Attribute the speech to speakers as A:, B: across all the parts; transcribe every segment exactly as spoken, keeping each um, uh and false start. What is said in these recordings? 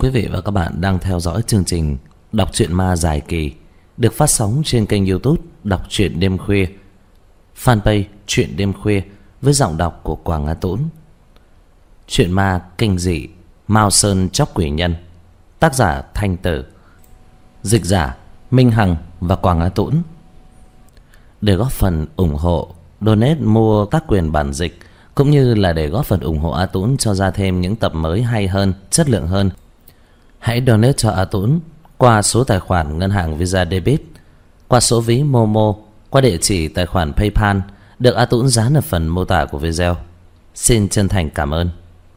A: Quý vị và các bạn đang theo dõi chương trình Đọc truyện ma dài kỳ được phát sóng trên kênh YouTube Đọc truyện đêm khuya, fanpage Truyện đêm khuya với giọng đọc của Quảng Á Tũng. Truyện ma kinh dị Mao Sơn Chóc Quỷ Nhân, tác giả Thanh Tử, dịch giả Minh Hằng và Quảng Á Tũng. Để góp phần ủng hộ, donate mua các quyền bản dịch cũng như là để góp phần ủng hộ A Tũng cho ra thêm những tập mới hay hơn, chất lượng hơn, hãy donate cho A Tũng qua số tài khoản ngân hàng Visa Debit, qua số ví Momo, qua địa chỉ tài khoản PayPal được A Tũng dán ở phần mô tả của video. Xin chân thành cảm ơn.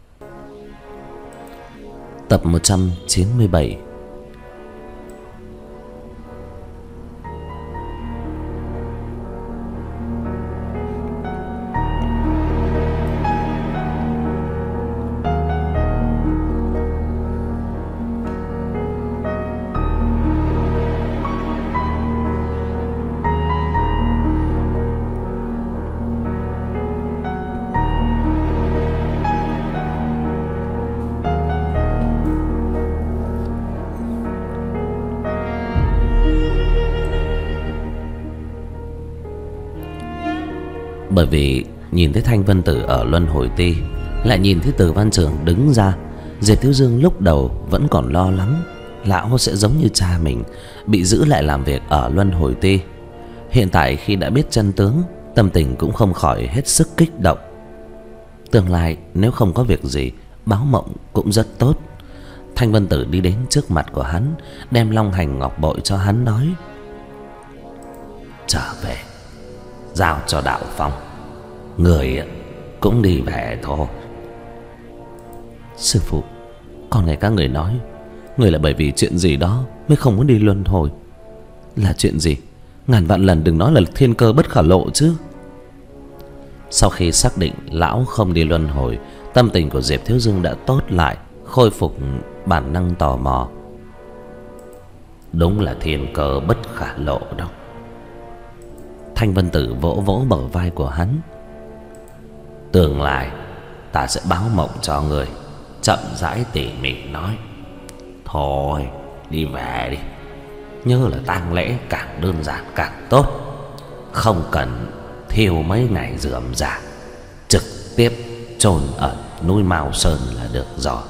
A: Tập một trăm chín mươi bảy. Bởi vì nhìn thấy Thanh Vân Tử ở Luân Hồi Ti, lại nhìn thấy Từ Văn Trường đứng ra, Diệp Thiếu Dương lúc đầu vẫn còn lo lắng lão sẽ giống như cha mình, bị giữ lại làm việc ở Luân Hồi Ti. Hiện tại khi đã biết chân tướng, tâm tình cũng không khỏi hết sức kích động. Tương lai nếu không có việc gì, báo mộng cũng rất tốt. Thanh Vân Tử đi đến trước mặt của hắn, đem long hành ngọc bội cho hắn, nói: trở về giao cho Đạo Phong, người cũng đi về thôi. Sư phụ, còn nghe các người nói người là bởi vì chuyện gì đó mới không muốn đi luân hồi. Là chuyện gì? Ngàn vạn lần đừng nói là thiên cơ bất khả lộ chứ. Sau khi xác định lão không đi luân hồi, tâm tình của Diệp Thiếu Dương đã tốt lại, khôi phục bản năng tò mò. Đúng là thiên cơ bất khả lộ đâu. Thanh Vân Tử vỗ vỗ bờ vai của hắn: tương lai ta sẽ báo mộng cho người, chậm rãi tỉ mỉ nói. Thôi đi về đi, nhớ là tang lễ càng đơn giản càng tốt, không cần thiêu mấy ngày rườm rà, trực tiếp chôn ở núi Mao Sơn là được rồi.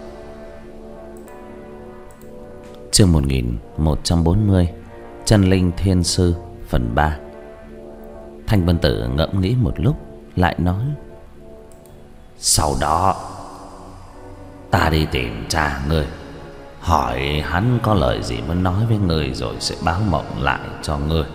A: Chương một nghìn một trăm bốn mươi, Chân Linh Thiên Sư phần ba. Thanh Vân Tử ngẫm nghĩ một lúc, lại nói: sau đó ta đi tìm cha ngươi, hỏi hắn có lời gì muốn nói với ngươi, rồi sẽ báo mộng lại cho ngươi.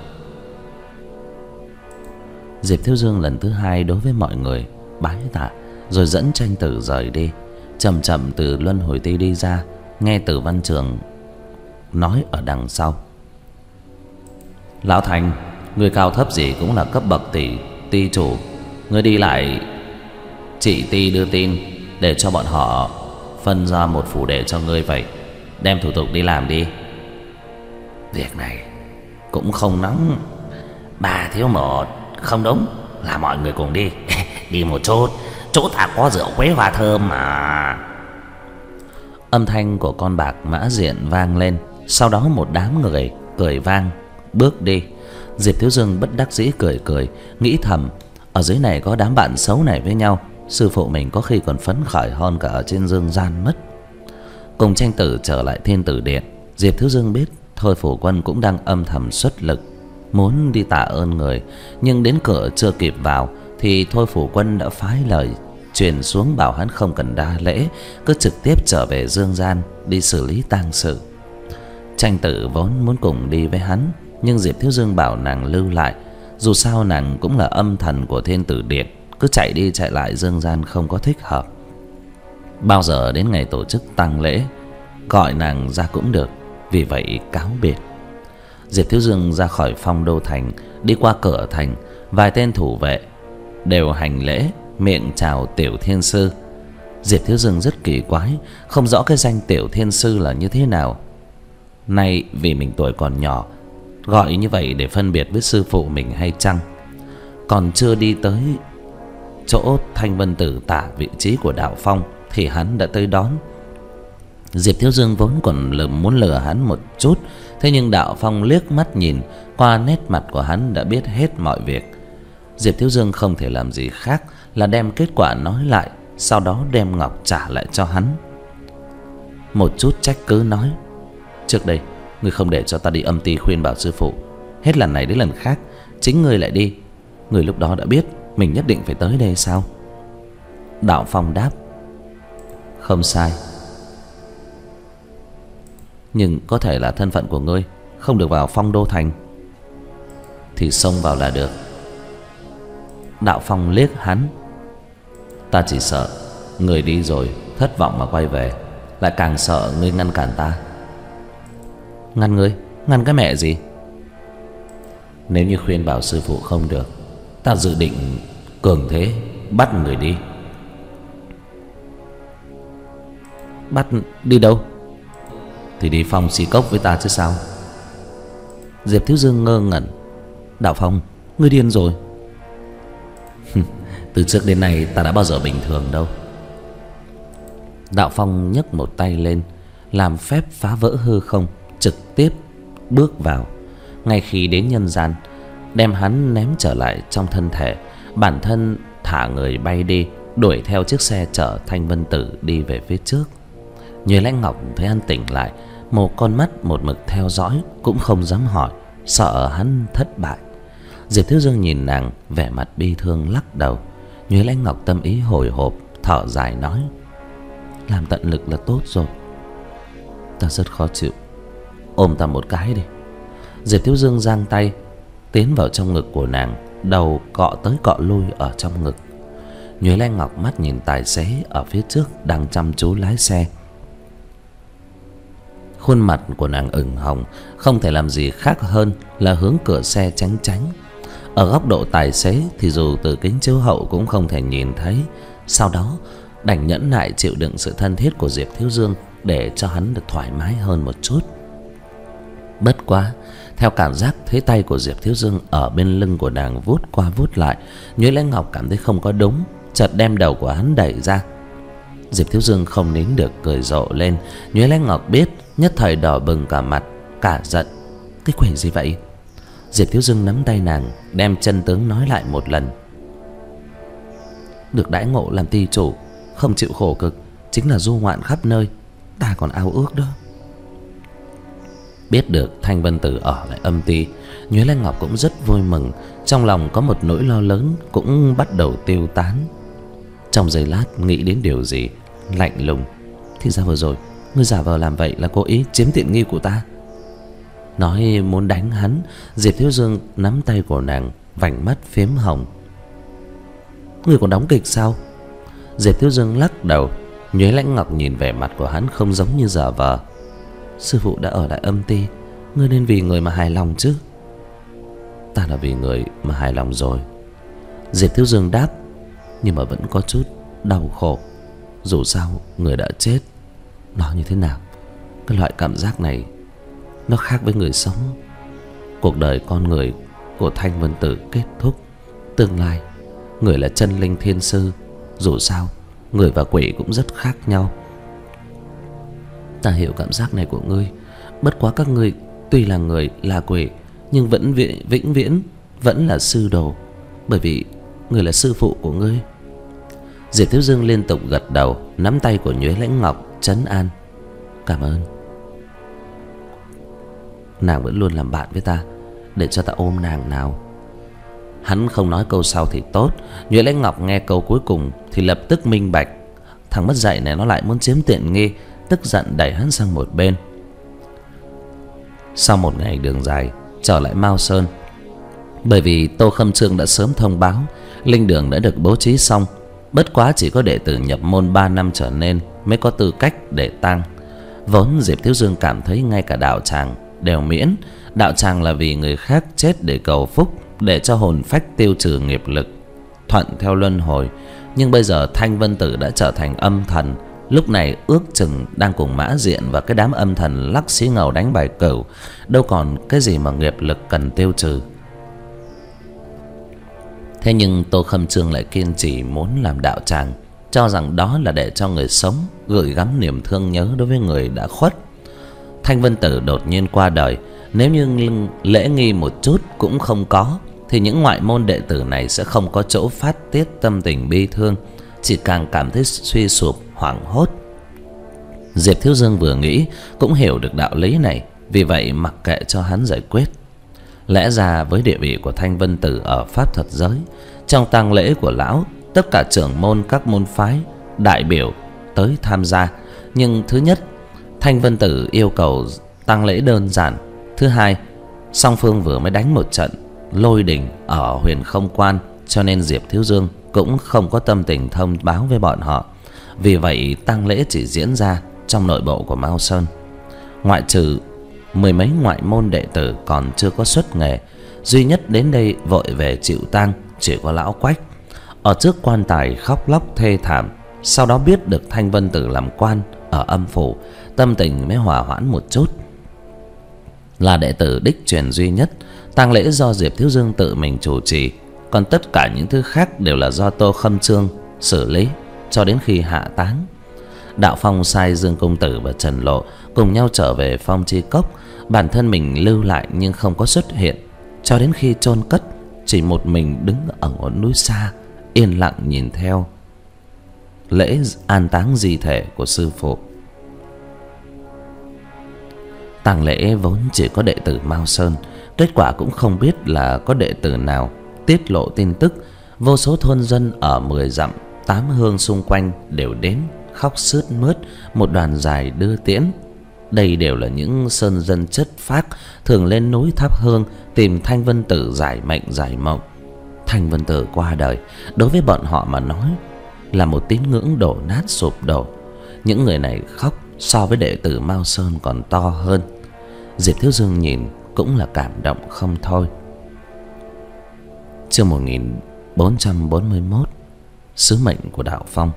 A: Diệp Thiếu Dương lần thứ hai đối với mọi người bái tạ, rồi dẫn Tranh Tử rời đi. Chậm chậm từ Luân Hồi Ti đi ra, nghe Từ Văn Trường nói ở đằng sau: lão Thành, người cao thấp gì cũng là cấp bậc tỷ ti chủ, người đi lại chị ti đưa tin để cho bọn họ phân ra một phủ đệ cho ngươi vậy, đem thủ tục đi làm đi. Việc này cũng không nóng, bà thiếu một. Không đúng, là mọi người cùng đi. Đi một chút, chỗ ta có rượu quế hoa thơm mà. Âm thanh của con bạc Mã Diện vang lên, sau đó một đám người cười vang bước đi. Diệp Thiếu Dương bất đắc dĩ cười cười, nghĩ thầm: ở dưới này có đám bạn xấu này với nhau, sư phụ mình có khi còn phấn khởi hơn cả ở trên dương gian mất. Cùng Tranh Tử trở lại Thiên Tử Điện, Diệp Thiếu Dương biết Thôi Phủ Quân cũng đang âm thầm xuất lực, muốn đi tạ ơn người, nhưng đến cửa chưa kịp vào thì Thôi Phủ Quân đã phái lời truyền xuống bảo hắn không cần đa lễ, cứ trực tiếp trở về dương gian đi xử lý tang sự. Tranh Tử vốn muốn cùng đi với hắn, nhưng Diệp Thiếu Dương bảo nàng lưu lại, dù sao nàng cũng là âm thần của Thiên Tử Điện, cứ chạy đi chạy lại dương gian không có thích hợp. Bao giờ đến ngày tổ chức tang lễ gọi nàng ra cũng được, vì vậy cáo biệt. Diệp Thiếu Dương ra khỏi Phong Đô Thành, đi qua cửa thành, vài tên thủ vệ đều hành lễ, miệng chào Tiểu Thiên Sư. Diệp Thiếu Dương rất kỳ quái, không rõ cái danh Tiểu Thiên Sư là như thế nào. Nay vì mình tuổi còn nhỏ, gọi như vậy để phân biệt với sư phụ mình hay chăng? Còn chưa đi tới chỗ Thanh Vân Tử tả vị trí của Đạo Phong thì hắn đã tới đón. Diệp Thiếu Dương vốn còn lờ muốn lừa hắn một chút, thế nhưng Đạo Phong liếc mắt nhìn qua nét mặt của hắn đã biết hết mọi việc. Diệp Thiếu Dương không thể làm gì khác là đem kết quả nói lại, sau đó đem ngọc trả lại cho hắn. Một chút trách cứ nói: trước đây ngươi không để cho ta đi âm ty khuyên bảo sư phụ, hết lần này đến lần khác chính ngươi lại đi. Ngươi lúc đó đã biết mình nhất định phải tới đây sao? Đạo Phong đáp: không sai, nhưng có thể là thân phận của ngươi không được vào Phong Đô Thành, thì xông vào là được. Đạo Phong liếc hắn: ta chỉ sợ người đi rồi thất vọng mà quay về, lại càng sợ ngươi ngăn cản ta. Ngăn ngươi? Ngăn cái mẹ gì? Nếu như khuyên bảo sư phụ không được, ta dự định cường thế bắt người đi. Bắt đi đâu? Thì đi Phong Xì Cốc với ta chứ sao. Diệp Thiếu Dương ngơ ngẩn: Đạo Phong, ngươi điên rồi. Từ trước đến nay ta đã bao giờ bình thường đâu. Đạo Phong nhấc một tay lên, làm phép phá vỡ hư không, trực tiếp bước vào. Ngay khi đến nhân gian, đem hắn ném trở lại trong thân thể, bản thân thả người bay đi, đuổi theo chiếc xe chở Thanh Vân Tử đi về phía trước. Nhuế Lãnh Ngọc thấy hắn tỉnh lại, một con mắt một mực theo dõi, cũng không dám hỏi, sợ hắn thất bại. Diệp Thiếu Dương nhìn nàng, vẻ mặt bi thương lắc đầu. Nhuế Lãnh Ngọc tâm ý hồi hộp, thở dài nói: làm tận lực là tốt rồi, ta rất khó chịu, ôm ta một cái đi. Diệp Thiếu Dương giang tay tiến vào trong ngực của nàng, đầu cọ tới cọ lui ở trong ngực. Nhuế Lãnh Ngọc mắt nhìn tài xế ở phía trước đang chăm chú lái xe. Khuôn mặt của nàng ửng hồng, không thể làm gì khác hơn là hướng cửa xe tránh tránh. Ở góc độ tài xế thì dù từ kính chiếu hậu cũng không thể nhìn thấy. Sau đó đành nhẫn nại chịu đựng sự thân thiết của Diệp Thiếu Dương để cho hắn được thoải mái hơn một chút. Bất quá, theo cảm giác thấy tay của Diệp Thiếu Dương ở bên lưng của nàng vuốt qua vuốt lại, Nhuế Lãnh Ngọc cảm thấy không có đúng, chợt đem đầu của hắn đẩy ra. Diệp Thiếu Dương không nín được cười rộ lên. Nhuế Lãnh Ngọc biết, nhất thời đỏ bừng cả mặt, cả giận: cái quỷ gì vậy? Diệp Thiếu Dương nắm tay nàng, đem chân tướng nói lại một lần. Được đãi ngộ làm ty chủ, không chịu khổ cực, chính là du ngoạn khắp nơi, ta còn ao ước đó. Biết được Thanh Vân Tử ở lại âm ty, Nhuế Lãnh Ngọc cũng rất vui mừng, trong lòng có một nỗi lo lớn cũng bắt đầu tiêu tán. Trong giây lát nghĩ đến điều gì, lạnh lùng: thì ra vừa rồi ngươi giả vờ làm vậy là cố ý chiếm tiện nghi của ta. Nói muốn đánh hắn, Diệp Thiếu Dương nắm tay của nàng, vành mắt phím hồng: ngươi còn đóng kịch sao? Diệp Thiếu Dương lắc đầu. Nhuế Lãnh Ngọc nhìn vẻ mặt của hắn không giống như giả vờ: sư phụ đã ở lại âm ty, ngươi nên vì người mà hài lòng chứ. Ta là vì người mà hài lòng rồi. Diệp Thiếu Dương đáp, nhưng mà vẫn có chút đau khổ. Dù sao người đã chết, nó như thế nào, cái loại cảm giác này nó khác với người sống. Cuộc đời con người của Thanh Vân Tử kết thúc, tương lai người là chân linh thiên sư. Dù sao người và quỷ cũng rất khác nhau. Ta hiểu cảm giác này của ngươi, bất quá các ngươi tuy là người là quỷ, nhưng vẫn vĩnh, vĩnh viễn vẫn là sư đồ, bởi vì người là sư phụ của ngươi. Diệp Thiếu Dương liên tục gật đầu, nắm tay của Nhuế Lãnh Ngọc trấn an: cảm ơn, nàng vẫn luôn làm bạn với ta, để cho ta ôm nàng nào. Hắn không nói câu sau thì tốt. Nhuế Lãnh Ngọc nghe câu cuối cùng thì lập tức minh bạch, thằng mất dạy này nó lại muốn chiếm tiện nghi, tức giận đẩy hắn sang một bên. Sau một ngày đường dài trở lại Mao Sơn, bởi vì Tô Khâm Trương đã sớm thông báo linh đường đã được bố trí xong, bất quá chỉ có đệ tử nhập môn ba năm trở nên mới có tư cách để tang. Vốn Diệp Thiếu Dương cảm thấy ngay cả đạo tràng đều miễn. Đạo tràng là vì người khác chết để cầu phúc, để cho hồn phách tiêu trừ nghiệp lực, thuận theo luân hồi. Nhưng bây giờ Thanh Vân Tử đã trở thành âm thần, lúc này ước chừng đang cùng Mã Diện và cái đám âm thần lắc xí ngầu đánh bài cửu, đâu còn cái gì mà nghiệp lực cần tiêu trừ. Thế nhưng Tô Khâm Trương lại kiên trì muốn làm đạo tràng. cho rằng đó là để cho người sống gửi gắm niềm thương nhớ đối với người đã khuất. Thanh Vân Tử đột nhiên qua đời, nếu như lễ nghi một chút cũng không có, thì những ngoại môn đệ tử này sẽ không có chỗ phát tiết tâm tình bi thương, chỉ càng cảm thấy suy sụp, hoảng hốt. Diệp Thiếu Dương vừa nghĩ cũng hiểu được đạo lý này, vì vậy mặc kệ cho hắn giải quyết. Lẽ ra với địa vị của Thanh Vân Tử ở pháp thuật giới, trong tang lễ của lão, tất cả trưởng môn các môn phái đại biểu tới tham gia. Nhưng thứ nhất, Thanh Vân Tử yêu cầu tang lễ đơn giản. Thứ hai, song phương vừa mới đánh một trận lôi đình ở Huyền Không Quan, cho nên Diệp Thiếu Dương cũng không có tâm tình thông báo với bọn họ. Vì vậy tang lễ chỉ diễn ra trong nội bộ của Mao Sơn. Ngoại trừ mười mấy ngoại môn đệ tử còn chưa có xuất nghề, duy nhất đến đây vội về chịu tang chỉ có lão Quách. Ở trước quan tài khóc lóc thê thảm. Sau đó biết được Thanh Vân Tử làm quan ở âm phủ, tâm tình mới hòa hoãn một chút. Là đệ tử đích truyền duy nhất, tang lễ do Diệp Thiếu Dương tự mình chủ trì, còn tất cả những thứ khác đều là do Tô Khâm Trương xử lý cho đến khi hạ táng. Đạo Phong sai Dương Công Tử và Trần Lộ cùng nhau trở về Phong Chi Cốc, bản thân mình lưu lại nhưng không có xuất hiện, cho đến khi chôn cất, chỉ một mình đứng ở ngọn núi xa, yên lặng nhìn theo lễ an táng di thể của sư phụ. Tang lễ vốn chỉ có đệ tử Mao Sơn, kết quả cũng không biết là có đệ tử nào tiết lộ tin tức. Vô số thôn dân ở mười dặm tám hương xung quanh đều đến khóc sướt mướt, một đoàn dài đưa tiễn. Đây đều là những sơn dân chất phác, thường lên núi thắp hương tìm Thanh Vân Tử giải mệnh giải mộng. Thanh Vân Tử qua đời, đối với bọn họ mà nói là một tín ngưỡng đổ nát sụp đổ. Những người này khóc so với đệ tử Mao Sơn còn to hơn. Diệp Thiếu Dương nhìn cũng là cảm động không thôi. Chương một nghìn bốn trăm bốn mươi mốt, sứ mệnh của Đạo Phong.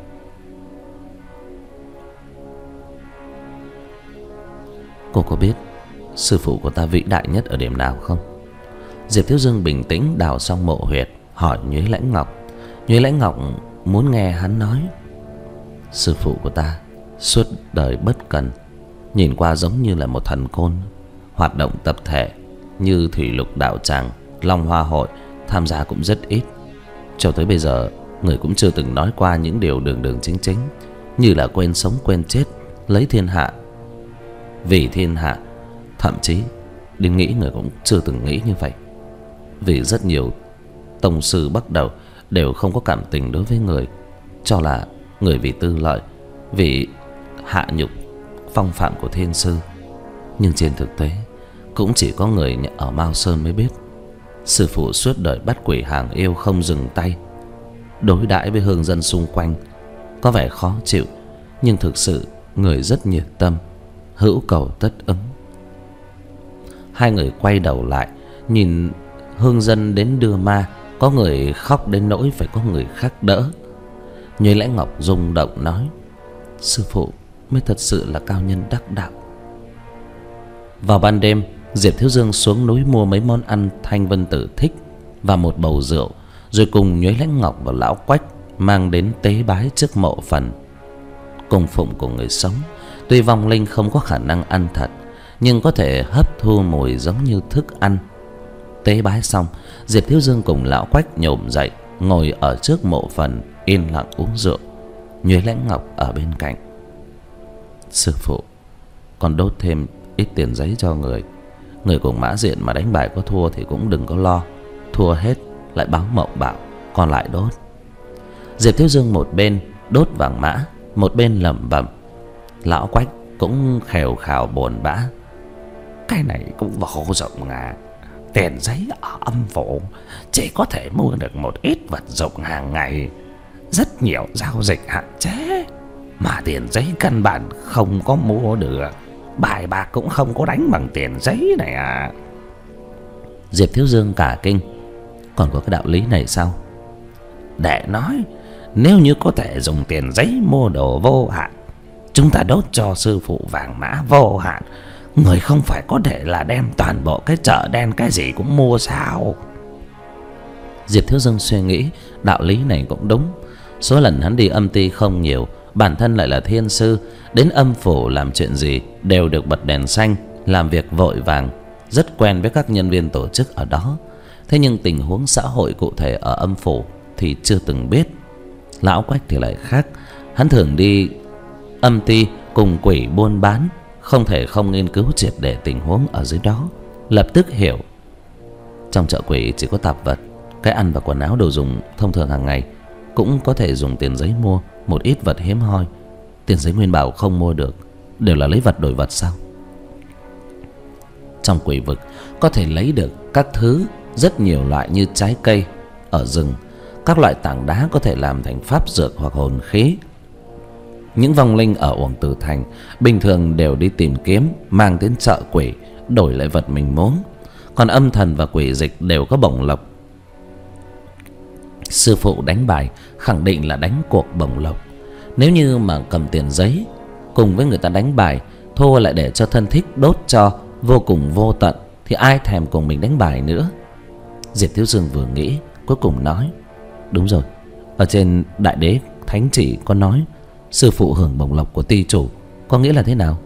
A: Cô có biết sư phụ của ta vĩ đại nhất ở điểm nào không? Diệp Thiếu Dương bình tĩnh đào xong mộ huyệt, hỏi Nhuế Lãnh Ngọc. Nhuế Lãnh Ngọc muốn nghe hắn nói. Sư phụ của ta suốt đời bất cần, nhìn qua giống như là một thần côn, hoạt động tập thể như Thủy Lục Đạo Tràng, Long Hoa Hội tham gia cũng rất ít. Cho tới bây giờ người cũng chưa từng nói qua những điều đường đường chính chính, như là quên sống quên chết, lấy thiên hạ vì thiên hạ. Thậm chí đến nghĩ người cũng chưa từng nghĩ như vậy. Vì rất nhiều tông sư bắt đầu đều không có cảm tình đối với người, cho là người vì tư lợi, vì hạ nhục phong phạm của thiên sư. Nhưng trên thực tế cũng chỉ có người ở Mao Sơn mới biết, sư phụ suốt đời bắt quỷ hàng yêu không dừng tay, đối đãi với hương dân xung quanh có vẻ khó chịu, nhưng thực sự người rất nhiệt tâm, hữu cầu tất ứng. Hai người quay đầu lại nhìn hương dân đến đưa ma, có người khóc đến nỗi phải có người khác đỡ. Nhuế Lãnh Ngọc rung động nói, sư phụ mới thật sự là cao nhân đắc đạo. Vào ban đêm, Diệp Thiếu Dương xuống núi mua mấy món ăn Thanh Vân Tử thích và một bầu rượu, rồi cùng Nhuế Lãnh Ngọc và lão Quách mang đến tế bái trước mộ phần. Cung phụng của người sống, tuy vong linh không có khả năng ăn thật, nhưng có thể hấp thu mùi giống như thức ăn. Tế bái xong, Diệp Thiếu Dương cùng lão Quách nhổm dậy, ngồi ở trước mộ phần yên lặng uống rượu. Nhuế Lãnh Ngọc ở bên cạnh. Sư phụ, còn đốt thêm ít tiền giấy cho người. Người cùng Mã Diện mà đánh bài có thua thì cũng đừng có lo, thua hết lại báo mộng bảo, còn lại đốt. Diệp Thiếu Dương một bên đốt vàng mã, một bên lẩm bẩm. Lão Quách cũng khèo khào buồn bã. Cái này cũng vô dụng à. Tiền giấy ở âm phủ chỉ có thể mua được một ít vật dụng hàng ngày, rất nhiều giao dịch hạn chế, mà tiền giấy căn bản không có mua được. Bài bạc cũng không có đánh bằng tiền giấy này à. Diệp Thiếu Dương cả kinh. Còn có cái đạo lý này sao? Để nói, nếu như có thể dùng tiền giấy mua đồ vô hạn, chúng ta đốt cho sư phụ vàng mã vô hạn, người không phải có thể là đem toàn bộ cái chợ đen cái gì cũng mua sao? Diệp Thiếu Dương suy nghĩ đạo lý này cũng đúng. Số lần hắn đi âm ty không nhiều, bản thân lại là thiên sư, đến âm phủ làm chuyện gì đều được bật đèn xanh, làm việc vội vàng, rất quen với các nhân viên tổ chức ở đó. Thế nhưng tình huống xã hội cụ thể ở âm phủ thì chưa từng biết. Lão Quách thì lại khác, hắn thường đi âm ty cùng quỷ buôn bán, không thể không nghiên cứu triệt để tình huống ở dưới đó. Lập tức hiểu, trong chợ quỷ chỉ có tạp vật, cái ăn và quần áo đồ dùng thông thường hàng ngày, cũng có thể dùng tiền giấy mua một ít vật hiếm hoi. Tiền giấy nguyên bảo không mua được, đều là lấy vật đổi vật sao? Trong quỷ vực có thể lấy được các thứ rất nhiều loại như trái cây ở rừng, các loại tảng đá có thể làm thành pháp dược hoặc hồn khí. Những vong linh ở Uổng Tử Thành bình thường đều đi tìm kiếm, mang đến chợ quỷ đổi lại vật mình muốn. Còn âm thần và quỷ dịch đều có bổng lộc. Sư phụ đánh bài khẳng định là đánh cuộc bổng lộc. Nếu như mà cầm tiền giấy cùng với người ta đánh bài, thua lại để cho thân thích đốt cho vô cùng vô tận, thì ai thèm cùng mình đánh bài nữa. Diệp Thiếu Dương vừa nghĩ, cuối cùng nói: đúng rồi, ở trên Đại Đế Thánh Chỉ có nói sư phụ hưởng bổng lộc của ty chủ, có nghĩa là thế nào?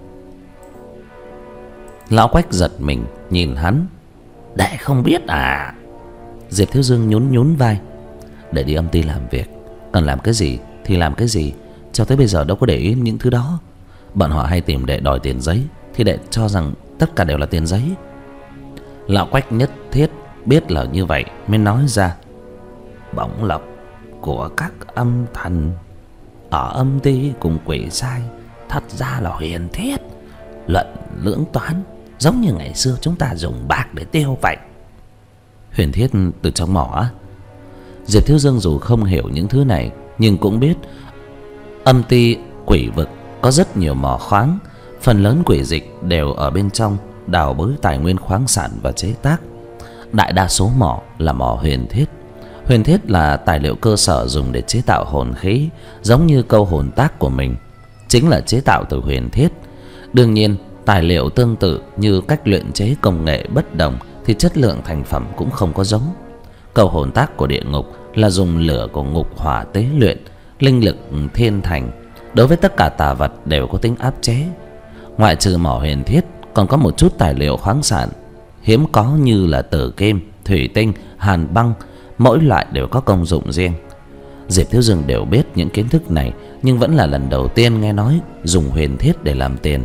A: Lão Quách giật mình nhìn hắn: đệ không biết à? Diệp Thiếu Dương nhún nhún vai: để đi âm ty làm việc, cần làm cái gì thì làm cái gì, cho tới bây giờ đâu có để ý những thứ đó. Bọn họ hay tìm đệ đòi tiền giấy, thì đệ cho rằng tất cả đều là tiền giấy. Lão Quách nhất thiết biết là như vậy mới nói ra: bổng lộc của các âm thần ở âm ty cùng quỷ sai thật ra là huyền thiết, luận lưỡng toán, giống như ngày xưa chúng ta dùng bạc để tiêu vậy. Huyền thiết từ trong mỏ á? Diệp Thiếu Dương dù không hiểu những thứ này, nhưng cũng biết âm ty quỷ vực có rất nhiều mỏ khoáng, phần lớn quỷ dịch đều ở bên trong đào bới tài nguyên khoáng sản và chế tác. Đại đa số mỏ là mỏ huyền thiết. Huyền thiết là tài liệu cơ sở dùng để chế tạo hồn khí, giống như câu hồn tác của mình chính là chế tạo từ huyền thiết. Đương nhiên, tài liệu tương tự như cách luyện chế công nghệ bất đồng thì chất lượng thành phẩm cũng không có giống. Câu hồn tác của địa ngục là dùng lửa của ngục hỏa tế luyện, linh lực thiên thành, đối với tất cả tà vật đều có tính áp chế. Ngoại trừ mỏ huyền thiết, còn có một chút tài liệu khoáng sản hiếm có như là tử kim, thủy tinh, hàn băng, mỗi loại đều có công dụng riêng. Diệp Thiếu Dương đều biết những kiến thức này, nhưng vẫn là lần đầu tiên nghe nói dùng huyền thiết để làm tiền.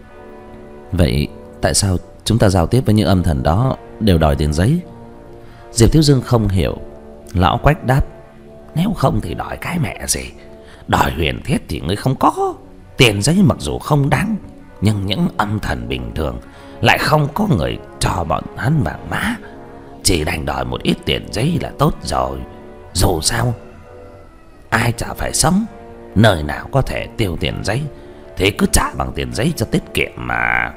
A: Vậy tại sao chúng ta giao tiếp với những âm thần đó đều đòi tiền giấy? Diệp Thiếu Dương không hiểu. Lão Quách đáp: nếu không thì đòi cái mẹ gì? Đòi huyền thiết thì ngươi không có. Tiền giấy mặc dù không đáng, nhưng những âm thần bình thường lại không có người cho bọn hắn vàng mã, chỉ đành đòi một ít tiền giấy là tốt rồi. Dù sao ai chả phải sống, nơi nào có thể tiêu tiền giấy thì cứ trả bằng tiền giấy cho tiết kiệm mà.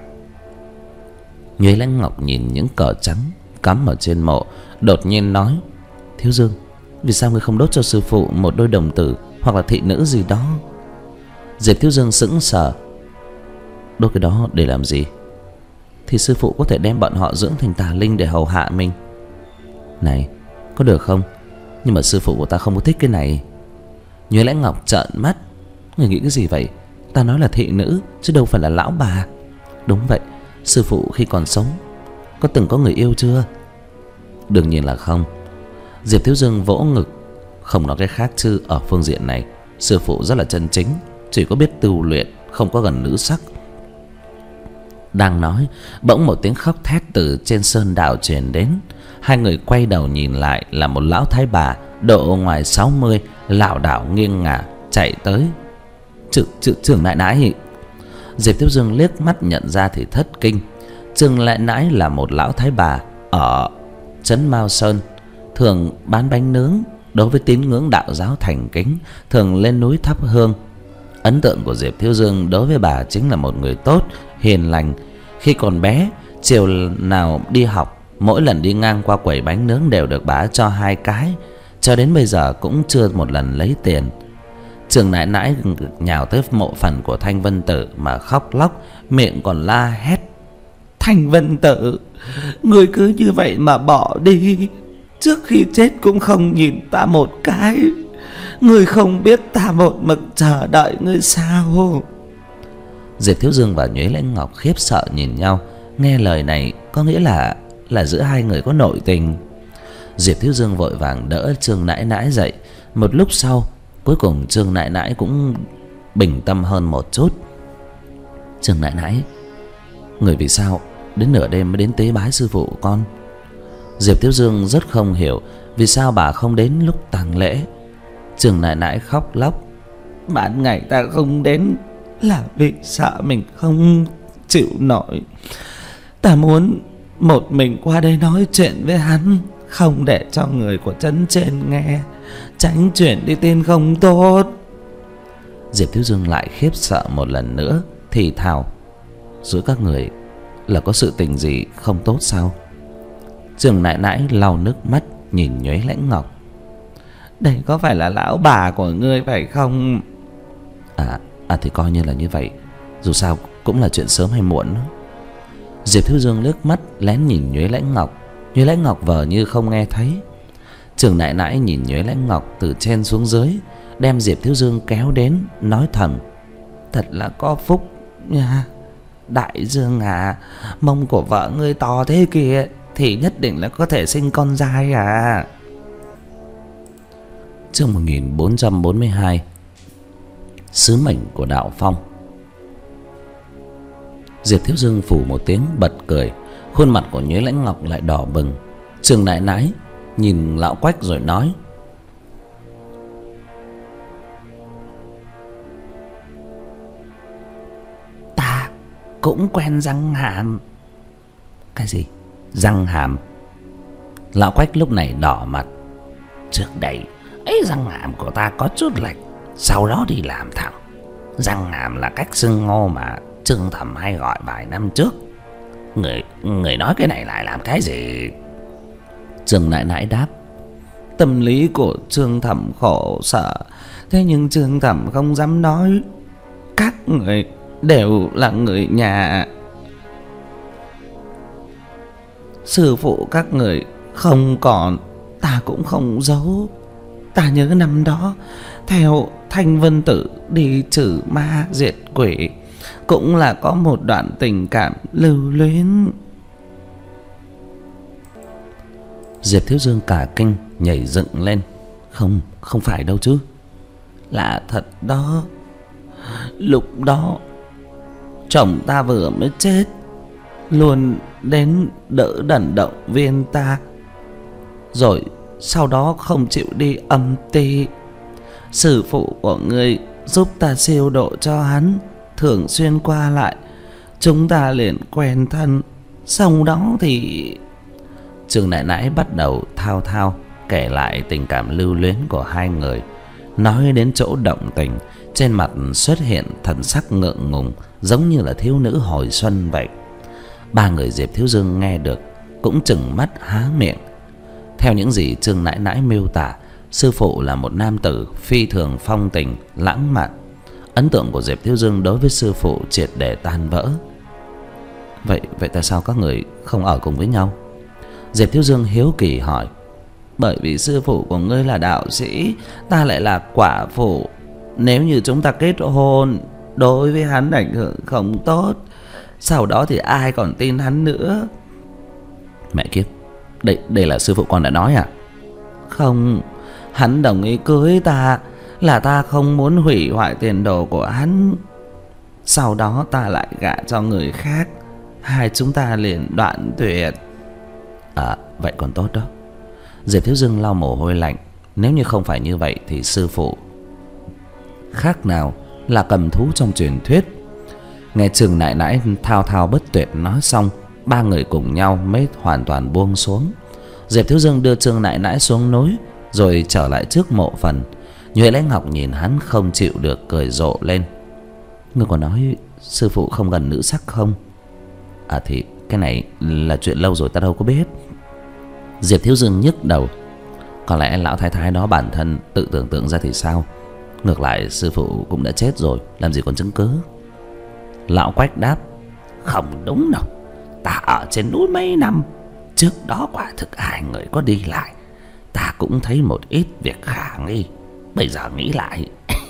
A: Nhuế Lãnh Ngọc nhìn những cờ trắng cắm ở trên mộ, đột nhiên nói: Thiếu Dương, vì sao ngươi không đốt cho sư phụ một đôi đồng tử hoặc là thị nữ gì đó? Diệp Thiếu Dương sững sờ: đốt cái đó để làm gì? Thì sư phụ có thể đem bọn họ dưỡng thành tà linh để hầu hạ mình. Này, có được không? Nhưng mà sư phụ của ta không có thích cái này. Nhuế Lãnh Ngọc trợn mắt: người nghĩ cái gì vậy? Ta nói là thị nữ chứ đâu phải là lão bà. Đúng vậy, sư phụ khi còn sống có từng có người yêu chưa? Đương nhiên là không. Diệp Thiếu Dương vỗ ngực: không nói cái khác chứ ở phương diện này sư phụ rất là chân chính, chỉ có biết tu luyện, không có gần nữ sắc. Đang nói, bỗng một tiếng khóc thét từ trên sơn đạo truyền đến. Hai người quay đầu nhìn lại là một lão thái bà độ ngoài sáu mươi, lảo đảo nghiêng ngả chạy tới. Trừ, trừ, Trưởng Lại Nãi. Diệp Thiếu Dương liếc mắt nhận ra thì thất kinh. Trưởng Lại Nãi là một lão thái bà ở trấn Mao Sơn, thường bán bánh nướng, đối với tín ngưỡng đạo giáo thành kính, thường lên núi thắp hương. Ấn tượng của Diệp Thiếu Dương đối với bà chính là một người tốt, hiền lành. Khi còn bé, chiều nào đi học, mỗi lần đi ngang qua quầy bánh nướng đều được bà cho hai cái, cho đến bây giờ cũng chưa một lần lấy tiền. Trường Nãi Nãi nhào tới mộ phần của Thanh Vân Tử mà khóc lóc, miệng còn la hét: Thanh Vân Tử, người cứ như vậy mà bỏ đi, trước khi chết cũng không nhìn ta một cái.
B: Ngươi không biết ta một mực chờ đợi ngươi sao?
A: Diệp Thiếu Dương và Nhuế Lãnh Ngọc khiếp sợ nhìn nhau. Nghe lời này có nghĩa là là giữa hai người có nội tình. Diệp Thiếu Dương vội vàng đỡ Trương Nãi Nãi dậy. Một lúc sau, cuối cùng Trương Nãi Nãi cũng bình tâm hơn một chút. Trương Nãi Nãi, người vì sao đến nửa đêm mới đến tế bái sư phụ của con? Diệp Thiếu Dương rất không hiểu vì sao bà không đến lúc tang lễ. Trương Nãi Nãi khóc lóc.
B: Ban ngày ta không đến là vì sợ mình không chịu nổi. Ta muốn một mình qua đây nói chuyện với hắn, không để cho người của trấn trên nghe, tránh chuyện đi tin không tốt.
A: Diệp Thiếu Dương lại khiếp sợ một lần nữa, thì thào: giữa các người là có sự tình gì không tốt sao? Trương Nãi Nãi lau nước mắt nhìn Nhuế Lãnh Ngọc.
B: Đây có phải là lão bà của ngươi phải không?
A: À, à thì coi như là như vậy. Dù sao cũng là chuyện sớm hay muộn. Diệp Thiếu Dương liếc mắt lén nhìn Nhuế Lãnh Ngọc. Nhuế Lãnh Ngọc vờ như không nghe thấy. Trương Nãi Nãi nhìn Nhuế Lãnh Ngọc từ trên xuống dưới, đem Diệp Thiếu Dương kéo đến, nói thầm:
B: thật là có phúc nha. Đại Dương à, mông của vợ ngươi to thế kìa, thì nhất định là có thể sinh con trai à.
A: Chương một nghìn bốn trăm bốn mươi hai. Sứ mệnh của Đạo Phong. Diệp Thiếu Dương phủ một tiếng bật cười. Khuôn mặt của Nhuế Lãnh Ngọc lại đỏ bừng. Trương Nãi Nãi nhìn Lão Quách rồi nói:
B: ta cũng quen răng hàm.
A: Cái gì? Răng hàm? Lão Quách lúc này đỏ mặt.
B: Trước đây ấy răng hàm của ta có chút lệch, sau đó đi làm thẳng. Răng hàm là cách xưng hô mà Trương Thẩm hay gọi vài năm trước. Người người nói cái này lại làm cái gì?
A: Trương Nãi Nãi đáp:
B: tâm lý của Trương Thẩm khổ sở, thế nhưng Trương Thẩm không dám nói. Các người đều là người nhà. Sư phụ các người không còn, ta cũng không giấu. Ta nhớ năm đó theo Thanh Vân Tử đi trừ ma diệt quỷ, cũng là có một đoạn tình cảm lưu luyến.
A: Diệp Thiếu Dương cả kinh nhảy dựng lên. Không, không phải đâu chứ.
B: Là thật đó. Lúc đó chồng ta vừa mới chết, luôn đến đỡ đần động viên ta, rồi sau đó không chịu đi âm ty. Sư phụ của ngươi giúp ta siêu độ cho hắn, thường xuyên qua lại, chúng ta liền quen thân. Sau đó thì...
A: Trương Nãi Nãi bắt đầu thao thao kể lại tình cảm lưu luyến của hai người. Nói đến chỗ động tình, trên mặt xuất hiện thần sắc ngượng ngùng, giống như là thiếu nữ hồi xuân vậy. Ba người Diệp Thiếu Dương nghe được cũng trừng mắt há miệng. Theo những gì Trương Nãi Nãi miêu tả, sư phụ là một nam tử phi thường phong tình, lãng mạn. Ấn tượng của Diệp Thiếu Dương đối với sư phụ triệt để tan vỡ. Vậy vậy tại sao các người không ở cùng với nhau? Diệp Thiếu Dương hiếu kỳ hỏi.
B: Bởi vì sư phụ của ngươi là đạo sĩ, ta lại là quả phụ. Nếu như chúng ta kết hôn, đối với hắn ảnh hưởng không tốt. Sau đó thì ai còn tin hắn nữa?
A: Mẹ kiếp, đây, đây là sư phụ con đã nói à?
B: Không, hắn đồng ý cưới ta là ta không muốn hủy hoại tiền đồ của hắn. Sau đó ta lại gả cho người khác, hai chúng ta liền đoạn tuyệt.
A: À, vậy còn tốt đó. Diệp Thiếu Dương lau mồ hôi lạnh. Nếu như không phải như vậy thì sư phụ khác nào là cầm thú trong truyền thuyết. Nghe Trương Nãi Nãi thao thao bất tuyệt nói xong, ba người cùng nhau mới hoàn toàn buông xuống. Diệp Thiếu Dương đưa Trương Nãi Nãi xuống núi, rồi trở lại trước mộ phần. Nhuế Lãnh Ngọc nhìn hắn không chịu được, cười rộ lên. Ngươi còn nói sư phụ không gần nữ sắc không? À thì cái này là chuyện lâu rồi ta đâu có biết. Diệp Thiếu Dương nhức đầu. Có lẽ lão thái thái đó bản thân tự tưởng tượng ra thì sao? Ngược lại sư phụ cũng đã chết rồi, làm gì còn chứng cứ.
B: Lão Quách đáp. Không đúng đâu, ta ở trên núi mấy năm, trước đó quả thực hai người có đi lại, ta cũng thấy một ít việc khả nghi. Bây giờ nghĩ lại.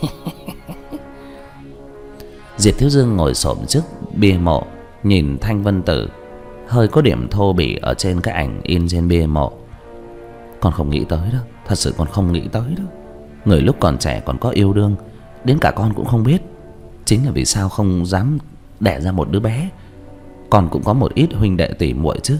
A: Diệp Thiếu Dương ngồi xổm trước bia mộ, nhìn Thanh Vân Tử, hơi có điểm thô bỉ ở trên cái ảnh in trên bia mộ. Con không nghĩ tới đâu, thật sự con không nghĩ tới đâu. Người lúc còn trẻ còn có yêu đương, đến cả con cũng không biết. Chính là vì sao không dám đẻ ra một đứa bé. Con cũng có một ít huynh đệ tỷ muội chứ.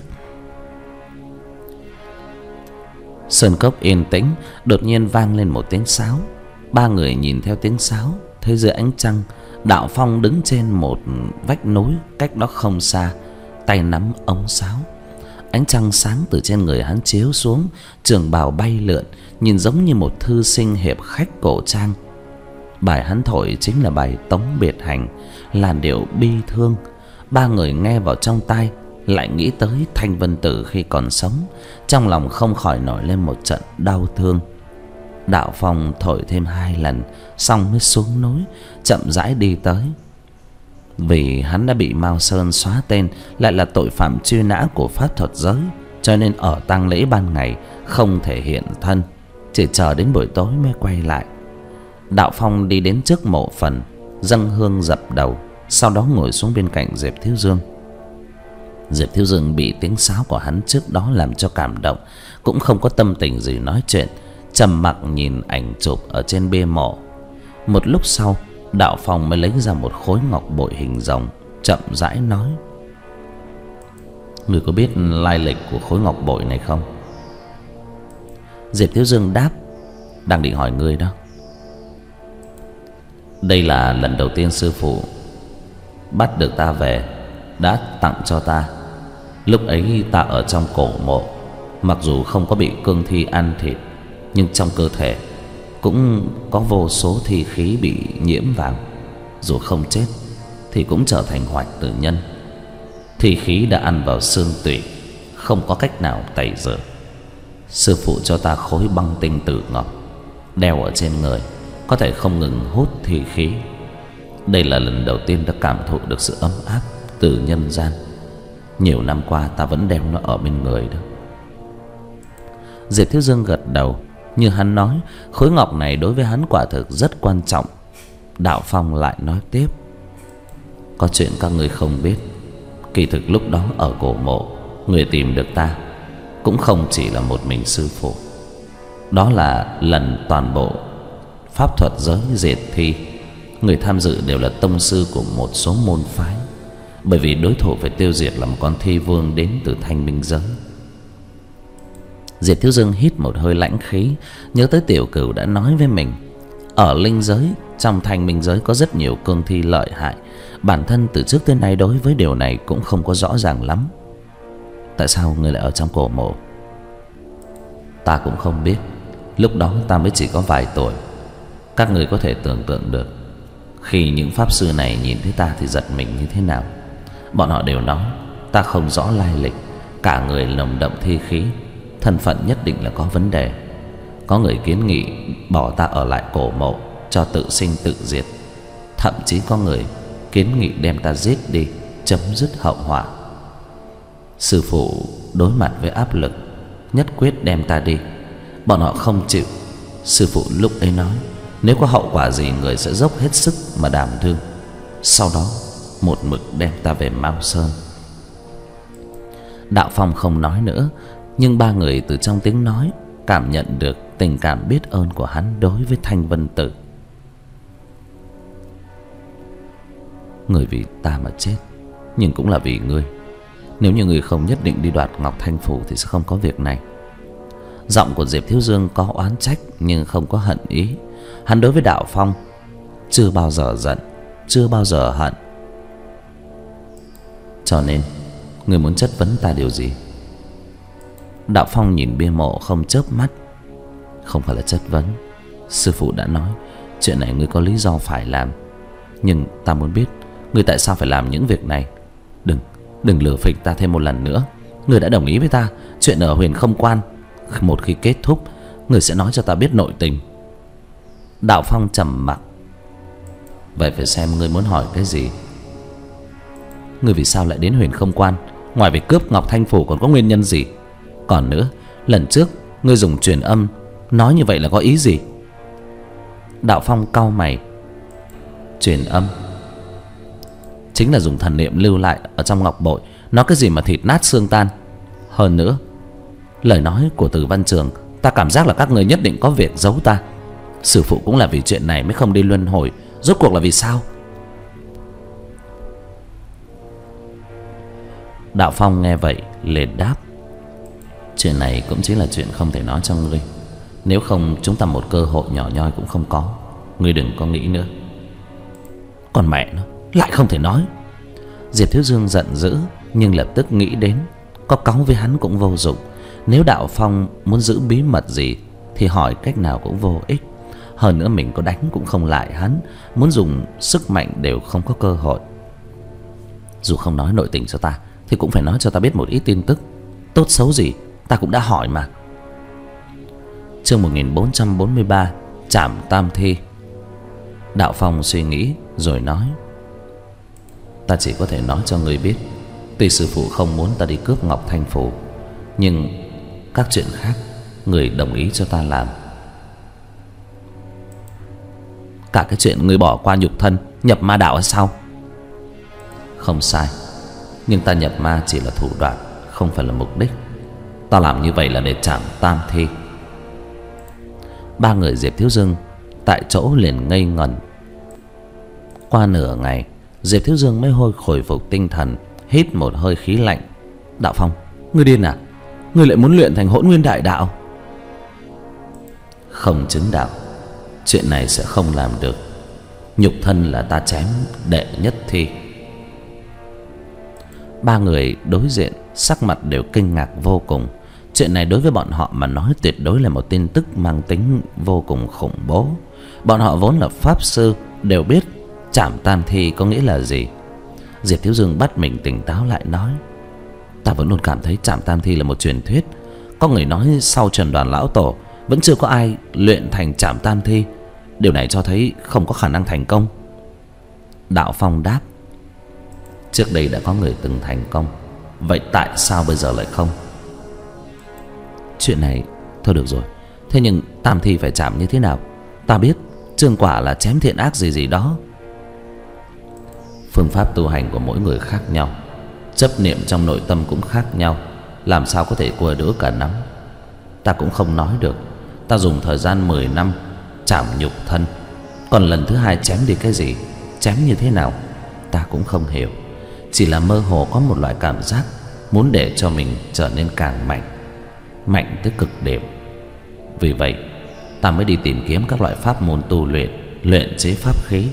A: Sơn cốc yên tĩnh, đột nhiên vang lên một tiếng sáo. Ba người nhìn theo tiếng sáo, thấy dưới ánh trăng, Đạo Phong đứng trên một vách núi cách đó không xa, tay nắm ống sáo. Ánh trăng sáng từ trên người hắn chiếu xuống, trường bào bay lượn, nhìn giống như một thư sinh hiệp khách cổ trang. Bài hắn thổi chính là bài Tống Biệt Hành, làn điệu bi thương. Ba người nghe vào trong tai, lại nghĩ tới Thanh Vân Tử khi còn sống, trong lòng không khỏi nổi lên một trận đau thương. Đạo Phong thổi thêm hai lần, xong mới xuống núi, chậm rãi đi tới. Vì hắn đã bị Mao Sơn xóa tên, lại là tội phạm truy nã của pháp thuật giới, cho nên ở tang lễ ban ngày không thể hiện thân, chỉ chờ đến buổi tối mới quay lại. Đạo Phong đi đến trước mộ phần, dâng hương dập đầu, sau đó ngồi xuống bên cạnh Diệp Thiếu Dương. Diệp Thiếu Dương bị tiếng sáo của hắn trước đó làm cho cảm động, cũng không có tâm tình gì nói chuyện, trầm mặc nhìn ảnh chụp ở trên bia mộ. Một lúc sau, Đạo Phong mới lấy ra một khối ngọc bội hình rồng, chậm rãi nói: "Ngươi có biết lai lịch của khối ngọc bội này không?" Diệp Thiếu Dương đáp: "Đang định hỏi ngươi đó. Đây là lần đầu tiên sư phụ bắt được ta về, đã tặng cho ta. Lúc ấy ta ở trong cổ mộ, mặc dù không có bị cương thi ăn thịt, nhưng trong cơ thể cũng có vô số thi khí bị nhiễm vào. Dù không chết thì cũng trở thành hoạch tử nhân. Thi khí đã ăn vào xương tủy, không có cách nào tẩy rửa. Sư phụ cho ta khối băng tinh tử ngọc, đeo ở trên người, có thể không ngừng hút thi khí. Đây là lần đầu tiên ta cảm thụ được sự ấm áp từ nhân gian. Nhiều năm qua ta vẫn đeo nó ở bên người đó." Diệp Thiếu Dương gật đầu. Như hắn nói, khối ngọc này đối với hắn quả thực rất quan trọng. Đạo Phong lại nói tiếp: "Có chuyện các người không biết. Kỳ thực lúc đó ở cổ mộ, người tìm được ta cũng không chỉ là một mình sư phụ. Đó là lần toàn bộ pháp thuật giới diệt thi, người tham dự đều là tông sư của một số môn phái. Bởi vì đối thủ phải tiêu diệt là một con thi vương đến từ Thanh Minh giới." Diệp Thiếu Dương hít một hơi lãnh khí, nhớ tới Tiểu Cửu đã nói với mình, ở linh giới, trong Thanh Minh giới có rất nhiều cương thi lợi hại. Bản thân từ trước tới nay đối với điều này cũng không có rõ ràng lắm. "Tại sao ngươi lại ở trong cổ mộ?" "Ta cũng không biết. Lúc đó ta mới chỉ có vài tuổi. Các người có thể tưởng tượng được, khi những pháp sư này nhìn thấy ta thì giật mình như thế nào. Bọn họ đều nói ta không rõ lai lịch, cả người nồng đậm thi khí, thân phận nhất định là có vấn đề. Có người kiến nghị bỏ ta ở lại cổ mộ cho tự sinh tự diệt. Thậm chí có người kiến nghị đem ta giết đi, chấm dứt hậu họa. Sư phụ đối mặt với áp lực, nhất quyết đem ta đi. Bọn họ không chịu. Sư phụ lúc ấy nói, nếu có hậu quả gì người sẽ dốc hết sức mà đảm đương. Sau đó một mực đem ta về Mao Sơn." Đạo Phong không nói nữa, nhưng ba người từ trong tiếng nói cảm nhận được tình cảm biết ơn của hắn đối với Thanh Vân Tử. "Người vì ta mà chết, nhưng cũng là vì ngươi. Nếu như ngươi không nhất định đi đoạt Ngọc Thanh Phủ thì sẽ không có việc này." Giọng của Diệp Thiếu Dương có oán trách nhưng không có hận ý. Hắn đối với Đạo Phong chưa bao giờ giận, chưa bao giờ hận. "Cho nên ngươi muốn chất vấn ta điều gì?" Đạo Phong nhìn bia mộ không chớp mắt. "Không phải là chất vấn. Sư phụ đã nói chuyện này ngươi có lý do phải làm. Nhưng ta muốn biết ngươi tại sao phải làm những việc này. Đừng, đừng lừa phỉnh ta thêm một lần nữa. Ngươi đã đồng ý với ta, chuyện ở Huyền Không Quan một khi kết thúc, ngươi sẽ nói cho ta biết nội tình." Đạo Phong trầm mặc. "Vậy phải xem ngươi muốn hỏi cái gì. Ngươi vì sao lại đến Huyền Không Quan? Ngoài việc cướp Ngọc Thanh Phủ còn có nguyên nhân gì? Còn nữa, lần trước ngươi dùng truyền âm nói như vậy là có ý gì?" Đạo Phong cau mày. Truyền âm chính là dùng thần niệm lưu lại ở trong ngọc bội. Nó cái gì mà thịt nát xương tan. Hơn nữa, lời nói của Từ Văn Trường, ta cảm giác là các người nhất định có việc giấu ta. Sư phụ cũng là vì chuyện này mới không đi luân hồi. Rốt cuộc là vì sao? Đạo Phong nghe vậy liền đáp. Chuyện này cũng chính là chuyện không thể nói cho ngươi. Nếu không chúng ta một cơ hội nhỏ nhoi cũng không có. Ngươi đừng có nghĩ nữa. Còn mẹ nó, lại không thể nói. Diệp Thiếu Dương giận dữ, nhưng lập tức nghĩ đến có cáu với hắn cũng vô dụng. Nếu Đạo Phong muốn giữ bí mật gì thì hỏi cách nào cũng vô ích. Hơn nữa mình có đánh cũng không lại hắn. Muốn dùng sức mạnh đều không có cơ hội. Dù không nói nội tình cho ta thì cũng phải nói cho ta biết một ít tin tức. Tốt xấu gì ta cũng đã hỏi mà. Chương một nghìn bốn trăm bốn mươi ba, Trảm Tam Thi. Đạo Phong suy nghĩ rồi nói. Ta chỉ có thể nói cho người biết, tuy sư phụ không muốn ta đi cướp Ngọc Thanh Phủ, nhưng các chuyện khác người đồng ý cho ta làm. Cả cái chuyện người bỏ qua nhục thân nhập ma đạo hay sao? Không sai, nhưng ta nhập ma chỉ là thủ đoạn, không phải là mục đích. Ta làm như vậy là để trảm tam thi. Ba người Diệp Thiếu Dương tại chỗ liền ngây ngẩn. Qua nửa ngày, Diệp Thiếu Dương mới hồi khôi phục tinh thần, hít một hơi khí lạnh. Đạo Phong, ngươi điên à? Ngươi lại muốn luyện thành Hỗn Nguyên Đại Đạo? Không chứng đạo, chuyện này sẽ không làm được. Nhục thân là ta chém đệ nhất thi. Ba người đối diện sắc mặt đều kinh ngạc vô cùng. Chuyện này đối với bọn họ mà nói tuyệt đối là một tin tức mang tính vô cùng khủng bố. Bọn họ vốn là pháp sư, đều biết trảm tam thi có nghĩa là gì. Diệp Thiếu Dương bắt mình tỉnh táo lại nói. Ta vẫn luôn cảm thấy trảm tam thi là một truyền thuyết. Có người nói sau Trần Đoàn Lão Tổ vẫn chưa có ai luyện thành trảm tam thi. Điều này cho thấy không có khả năng thành công. Đạo Phong đáp. Trước đây đã có người từng thành công, vậy tại sao bây giờ lại không? Chuyện này thôi được rồi. Thế nhưng tam thi phải chạm như thế nào? Ta biết chương quả là chém thiện ác gì gì đó. Phương pháp tu hành của mỗi người khác nhau, chấp niệm trong nội tâm cũng khác nhau, làm sao có thể cua đỡ cả nắm. Ta cũng không nói được. Ta dùng thời gian mười năm chạm nhục thân, còn lần thứ hai chém đi cái gì, chém như thế nào, ta cũng không hiểu. Chỉ là mơ hồ có một loại cảm giác muốn để cho mình trở nên càng mạnh, mạnh tới cực điểm. Vì vậy ta mới đi tìm kiếm các loại pháp môn tu luyện, luyện chế pháp khí.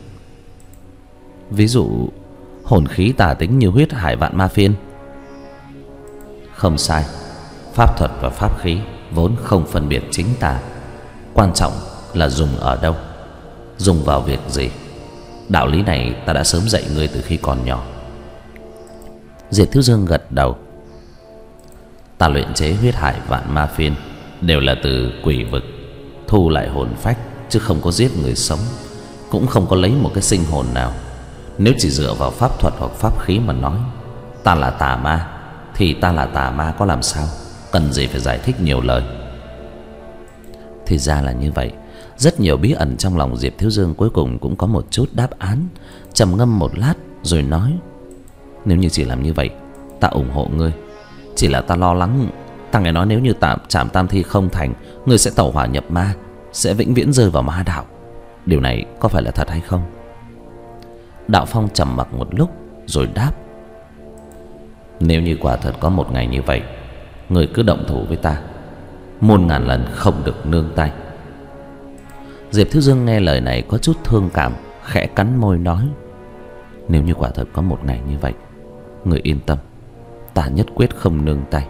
A: Ví dụ hồn khí tà tính như huyết hải vạn ma phiên. Không sai, pháp thuật và pháp khí vốn không phân biệt chính tà, quan trọng là dùng ở đâu, dùng vào việc gì. Đạo lý này ta đã sớm dạy ngươi từ khi còn nhỏ. Diệp Thiếu Dương gật đầu. Ta luyện chế huyết hải vạn ma phiên đều là từ quỷ vực thu lại hồn phách, chứ không có giết người sống, cũng không có lấy một cái sinh hồn nào. Nếu chỉ dựa vào pháp thuật hoặc pháp khí mà nói ta là tà ma, thì ta là tà ma có làm sao? Cần gì phải giải thích nhiều lời. Thì ra là như vậy. Rất nhiều bí ẩn trong lòng Diệp Thiếu Dương cuối cùng cũng có một chút đáp án. Trầm ngâm một lát rồi nói. Nếu như chỉ làm như vậy, ta ủng hộ ngươi. Chỉ là ta lo lắng, ta nghe nói nếu như tạm trảm tam thi không thành, ngươi sẽ tẩu hỏa nhập ma, sẽ vĩnh viễn rơi vào ma đạo. Điều này có phải là thật hay không? Đạo Phong trầm mặc một lúc rồi đáp. Nếu như quả thật có một ngày như vậy, ngươi cứ động thủ với ta, muôn ngàn lần không được nương tay. Diệp Thiếu Dương nghe lời này có chút thương cảm, khẽ cắn môi nói. Nếu như quả thật có một ngày như vậy, ngươi yên tâm, ta nhất quyết không nương tay.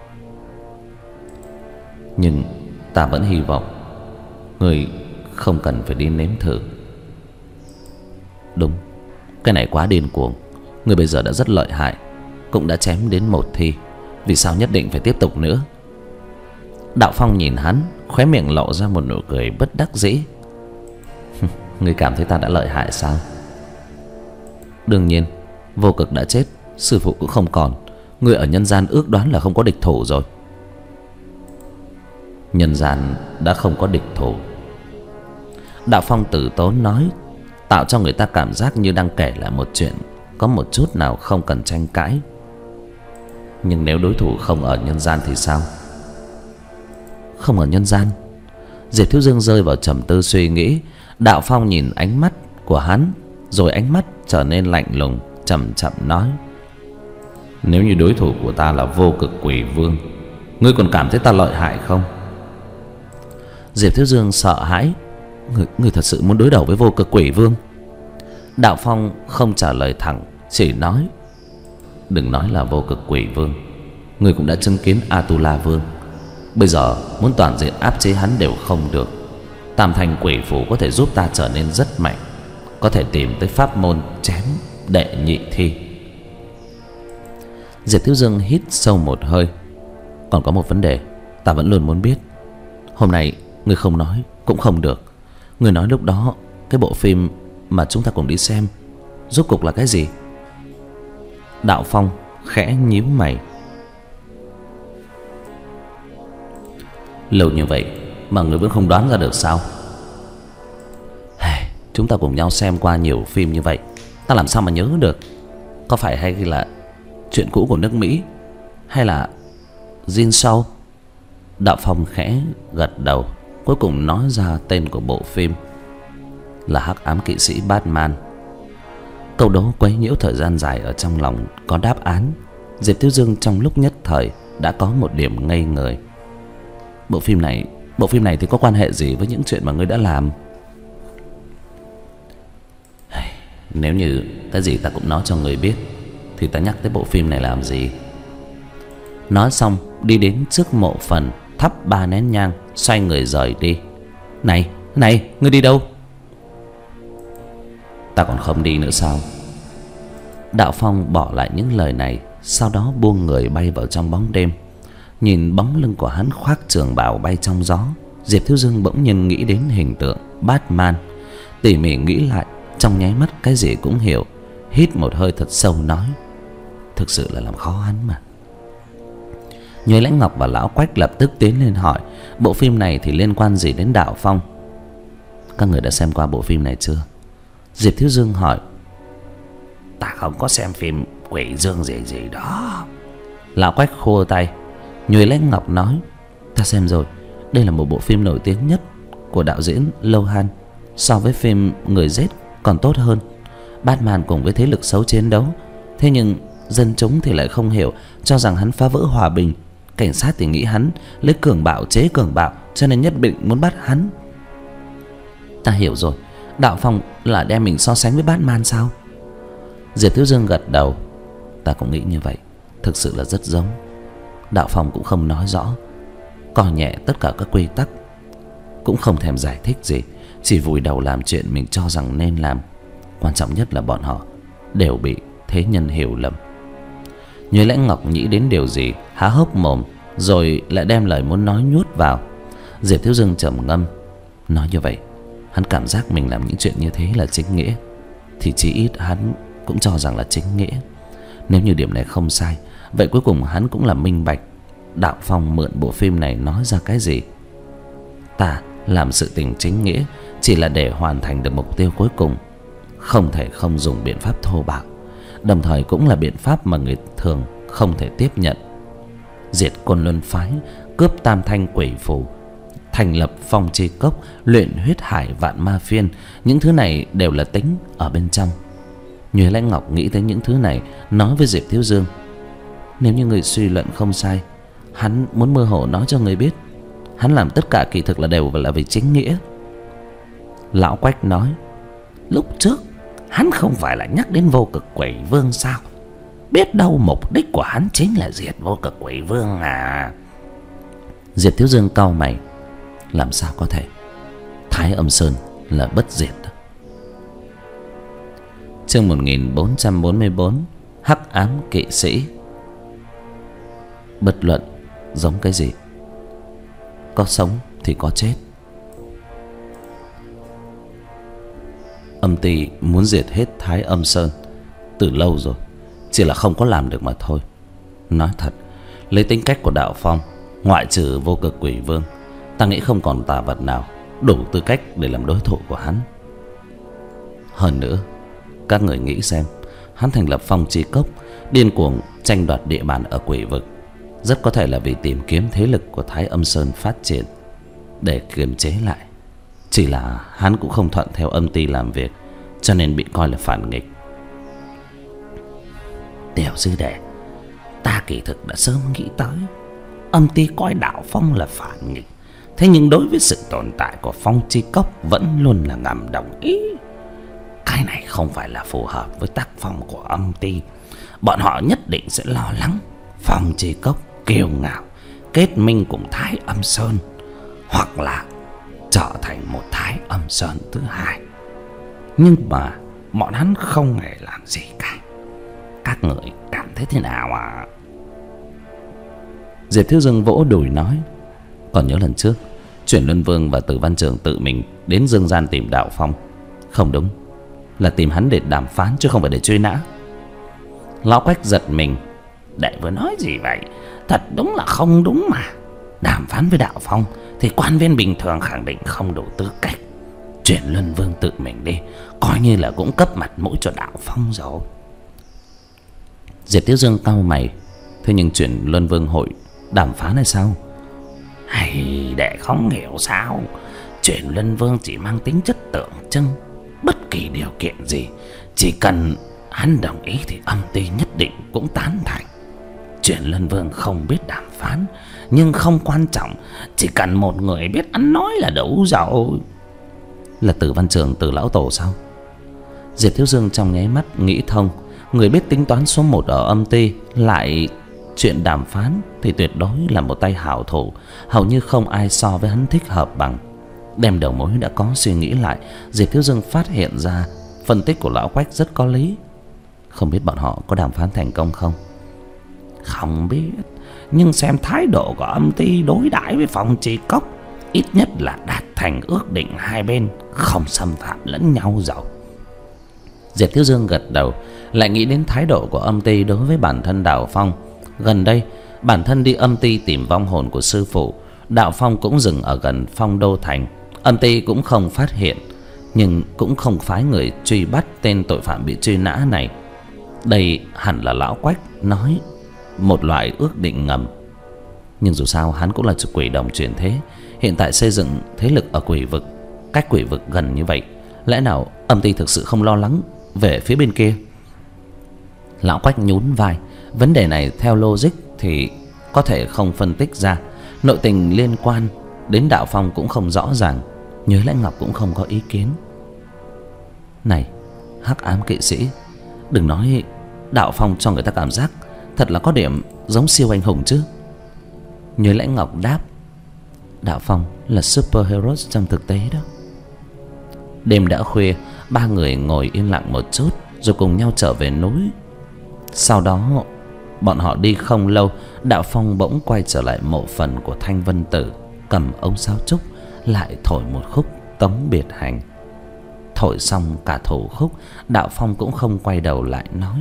A: Nhưng ta vẫn hy vọng ngươi không cần phải đi nếm thử. Đúng, cái này quá điên cuồng. Ngươi bây giờ đã rất lợi hại, cũng đã chém đến một thi, vì sao nhất định phải tiếp tục nữa? Đạo Phong nhìn hắn, khóe miệng lộ ra một nụ cười bất đắc dĩ. Ngươi cảm thấy ta đã lợi hại sao? Đương nhiên, Vô Cực đã chết, sư phụ cũng không còn. Ngươi ở nhân gian ước đoán là không có địch thủ rồi. Nhân gian đã không có địch thủ. Đạo Phong từ tốn nói, tạo cho người ta cảm giác như đang kể lại một chuyện có một chút nào không cần tranh cãi. Nhưng nếu đối thủ không ở nhân gian thì sao? Không ở nhân gian? Diệp Thiếu Dương rơi vào trầm tư suy nghĩ. Đạo Phong nhìn ánh mắt của hắn, rồi ánh mắt trở nên lạnh lùng, chậm chậm nói: nếu như đối thủ của ta là Vô Cực Quỷ Vương, ngươi còn cảm thấy ta lợi hại không? Diệp Thiếu Dương sợ hãi. Người, người thật sự muốn đối đầu với Vô Cực Quỷ Vương? Đạo Phong không trả lời thẳng, chỉ nói: đừng nói là Vô Cực Quỷ Vương, ngươi cũng đã chứng kiến Atula Vương. Bây giờ muốn toàn diện áp chế hắn đều không được. Tam Thanh Quỷ Phủ có thể giúp ta trở nên rất mạnh, có thể tìm tới pháp môn chém đệ nhị thi. Diệp Thiếu Dương hít sâu một hơi. Còn có một vấn đề ta vẫn luôn muốn biết. Hôm nay ngươi không nói cũng không được. Ngươi nói lúc đó cái bộ phim mà chúng ta cùng đi xem rốt cuộc là cái gì? Đạo Phong khẽ nhíu mày. Lâu như vậy mà ngươi vẫn không đoán ra được sao? Chúng ta cùng nhau xem qua nhiều phim như vậy, ta làm sao mà nhớ được? Có phải hay là chuyện cũ của nước Mỹ, hay là Jin Show? Đạo Phong khẽ gật đầu, cuối cùng nói ra tên của bộ phim là Hắc Ám Kỵ Sĩ Batman. Câu đố quấy nhiễu thời gian dài ở trong lòng có đáp án. Diệp Thiếu Dương trong lúc nhất thời đã có một điểm ngây người. Bộ phim này, bộ phim này thì có quan hệ gì với những chuyện mà ngươi đã làm? Nếu như cái gì ta cũng nói cho người biết thì ta nhắc tới bộ phim này làm gì? Nói xong đi đến trước mộ phần, thắp ba nén nhang, xoay người rời đi. Này, này, ngươi đi đâu? Ta còn không đi nữa sao? Đạo Phong bỏ lại những lời này, sau đó buông người bay vào trong bóng đêm. Nhìn bóng lưng của hắn khoác trường bào bay trong gió, Diệp Thiếu Dương bỗng nhiên nghĩ đến hình tượng Batman. Tỉ mỉ nghĩ lại, trong nháy mắt cái gì cũng hiểu. Hít một hơi thật sâu nói: thực sự là làm khó hắn mà. Nhuế Lãnh Ngọc và Lão Quách lập tức tiến lên hỏi: bộ phim này thì liên quan gì đến Đạo Phong? Các người đã xem qua bộ phim này chưa? Diệp Thiếu Dương hỏi. Ta không có xem phim quỷ dương gì gì đó. Lão Quách khua tay. Nhuế Lãnh Ngọc nói: ta xem rồi, đây là một bộ phim nổi tiếng nhất của đạo diễn Lohan. So với phim Người Giết còn tốt hơn. Batman cùng với thế lực xấu chiến đấu, thế nhưng dân chúng thì lại không hiểu, cho rằng hắn phá vỡ hòa bình. Cảnh sát thì nghĩ hắn lấy cường bạo chế cường bạo, cho nên nhất định muốn bắt hắn. Ta hiểu rồi, Đạo Phong là đem mình so sánh với Batman sao? Diệp Thiếu Dương gật đầu. Ta cũng nghĩ như vậy, thực sự là rất giống. Đạo Phong cũng không nói rõ, coi nhẹ tất cả các quy tắc, cũng không thèm giải thích gì, chỉ vùi đầu làm chuyện mình cho rằng nên làm. Quan trọng nhất là bọn họ đều bị thế nhân hiểu lầm. Nhuế Lãnh Ngọc nghĩ đến điều gì, há hốc mồm, rồi lại đem lời muốn nói nuốt vào. Diệp Thiếu Dương trầm ngâm. Nói như vậy, hắn cảm giác mình làm những chuyện như thế là chính nghĩa, thì chí ít hắn cũng cho rằng là chính nghĩa. Nếu như điểm này không sai, vậy cuối cùng hắn cũng là minh bạch Đạo Phong mượn bộ phim này nói ra cái gì. Ta làm sự tình chính nghĩa chỉ là để hoàn thành được mục tiêu cuối cùng, không thể không dùng biện pháp thô bạo, đồng thời cũng là biện pháp mà người thường không thể tiếp nhận. Diệt Côn Luân Phái, cướp Tam Thanh Quỷ Phủ, thành lập Phong Chi Cốc, luyện huyết hải vạn ma phiên, những thứ này đều là tính ở bên trong. Nhuế Lãnh Ngọc nghĩ tới những thứ này, nói với Diệp Thiếu Dương: nếu như người suy luận không sai, hắn muốn mơ hồ nói cho người biết hắn làm tất cả kỳ thực là đều là vì chính nghĩa. Lão Quách nói: lúc trước hắn không phải là nhắc đến Vô Cực Quỷ Vương sao? Biết đâu mục đích của hắn chính là diệt Vô Cực Quỷ Vương à? Diệp Thiếu Dương cau mày. Làm sao có thể? Thái Âm Sơn là bất diệt. Chương một nghìn bốn trăm bốn mươi bốn, Hắc Ám Kỵ Sĩ. Bất luận giống cái gì, có sống thì có chết. Âm ty muốn diệt hết Thái Âm Sơn từ lâu rồi, chỉ là không có làm được mà thôi. Nói thật, lấy tính cách của Đạo Phong, ngoại trừ Vô Cực Quỷ Vương, ta nghĩ không còn tà vật nào
B: đủ tư cách để làm đối thủ của hắn. Hơn nữa, các người nghĩ xem, hắn thành lập Phong Chi Cốc, điên cuồng tranh đoạt địa bàn ở Quỷ Vực, rất có thể là vì tìm kiếm thế lực của Thái Âm Sơn phát triển để kiềm chế lại. Chỉ là hắn cũng không thuận theo âm ty làm việc, cho nên bị coi là phản nghịch.
C: Tiểu sư đệ, ta kỳ thực đã sớm nghĩ tới, âm ty coi Đạo Phong là phản nghịch, thế nhưng đối với sự tồn tại của Phong Chi Cốc vẫn luôn là ngầm đồng ý. Cái này không phải là phù hợp với tác phong của âm ty. Bọn họ nhất định sẽ lo lắng Phong Chi Cốc kiêu ngạo kết minh cùng Thái Âm Sơn, hoặc là trở thành một Thái Âm Sơn thứ hai. Nhưng mà bọn hắn không hề làm gì cả. Các người cảm thấy thế nào à?
B: Diệp Thiếu Dương vỗ đùi nói, còn nhớ lần trước Chuyển Luân Vương và Tử Văn Trường tự mình đến dương gian tìm Đạo Phong. Không đúng, là tìm hắn để đàm phán chứ không phải để truy nã.
C: Lão Quách giật mình. Đệ vừa nói gì vậy? Thật đúng là không đúng mà. Đàm phán với Đạo Phong thì quan viên bình thường khẳng định không đủ tư cách. Chuyển Luân Vương tự mình đi, coi như là cũng cấp mặt mũi cho Đạo Phong rồi.
B: Diệp Thiếu Dương cau mày. Thế nhưng Chuyển Luân Vương hội đàm phán hay sao?
C: Hay đệ không hiểu sao? Chuyển Luân Vương chỉ mang tính chất tượng trưng. Bất kỳ điều kiện gì, chỉ cần hắn đồng ý thì âm ty nhất định cũng tán thành. Chuyển Luân Vương không biết đàm phán, nhưng không quan trọng, chỉ cần một người biết ăn nói là đủ rồi.
B: Là Tử Văn Trường, Tử lão tổ sao? Diệp Thiếu Dương trong nháy mắt nghĩ thông. Người biết tính toán số một ở âm ty lại chuyện đàm phán thì tuyệt đối là một tay hảo thủ. Hầu như không ai so với hắn thích hợp bằng. Đem đầu mối đã có suy nghĩ lại, Diệp Thiếu Dương phát hiện ra phân tích của lão Quách rất có lý. Không biết bọn họ có đàm phán thành công không?
C: Không biết, nhưng xem thái độ của âm ty đối đãi với Phong Chi Cốc, ít nhất là đạt thành ước định hai bên không xâm phạm lẫn nhau rồi.
B: Diệp Thiếu Dương gật đầu, lại nghĩ đến thái độ của âm ty đối với bản thân Đạo Phong. Gần đây bản thân đi âm ty tìm vong hồn của sư phụ, Đạo Phong cũng dừng ở gần Phong Đô Thành. Âm ty cũng không phát hiện, nhưng cũng không phái người truy bắt tên tội phạm bị truy nã này. Đây hẳn là lão Quách nói một loại ước định ngầm. Nhưng dù sao hắn cũng là quỷ đồng chuyển thế, hiện tại xây dựng thế lực ở Quỷ Vực, cách Quỷ Vực gần như vậy, lẽ nào âm ty thực sự không lo lắng về phía bên kia? Lão Quách nhún vai. Vấn đề này theo logic thì có thể không phân tích ra. Nội tình liên quan đến Đạo Phong cũng không rõ ràng. Nhớ Lãnh Ngọc cũng không có ý kiến. Này Hắc Ám Kỵ Sĩ, đừng nói Đạo Phong cho người ta cảm giác thật là có điểm giống siêu anh hùng chứ. Nhớ Lãnh Ngọc đáp, Đạo Phong là superhero trong thực tế đó. Đêm đã khuya, ba người ngồi yên lặng một chút rồi cùng nhau trở về núi. Sau đó bọn họ đi không lâu, Đạo Phong bỗng quay trở lại mộ phần của Thanh Vân Tử, cầm ống sáo trúc lại thổi một khúc Tống Biệt Hành. Thổi xong cả thủ khúc, Đạo Phong cũng không quay đầu lại nói,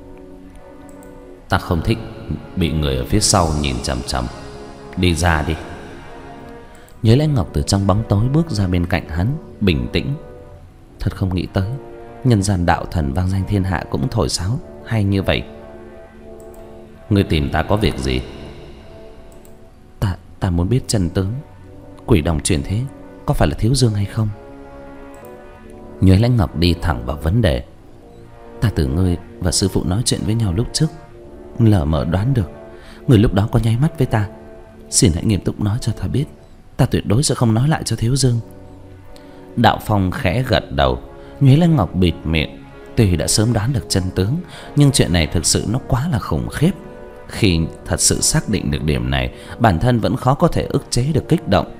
B: ta không thích bị người ở phía sau nhìn chằm chằm, đi ra đi. Nhớ Lãnh Ngọc từ trong bóng tối bước ra bên cạnh hắn, bình tĩnh. Thật không nghĩ tới nhân gian đạo thần vang danh thiên hạ cũng thổi sáo hay như vậy. Ngươi tìm ta có việc gì? Ta ta muốn biết chân tướng quỷ đồng chuyển thế có phải là Thiếu Dương hay không? Nhớ Lãnh Ngọc đi thẳng vào vấn đề. Ta tưởng ngươi và sư phụ nói chuyện với nhau lúc trước, lờ mờ đoán được người lúc đó có nháy mắt với ta. Xin hãy nghiêm túc nói cho ta biết, ta tuyệt đối sẽ không nói lại cho Thiếu Dương. Đạo Phong khẽ gật đầu. Nhuế Lãnh Ngọc bịt miệng. Tuy đã sớm đoán được chân tướng, nhưng chuyện này thực sự nó quá là khủng khiếp. Khi thật sự xác định được điểm này, bản thân vẫn khó có thể ức chế được kích động.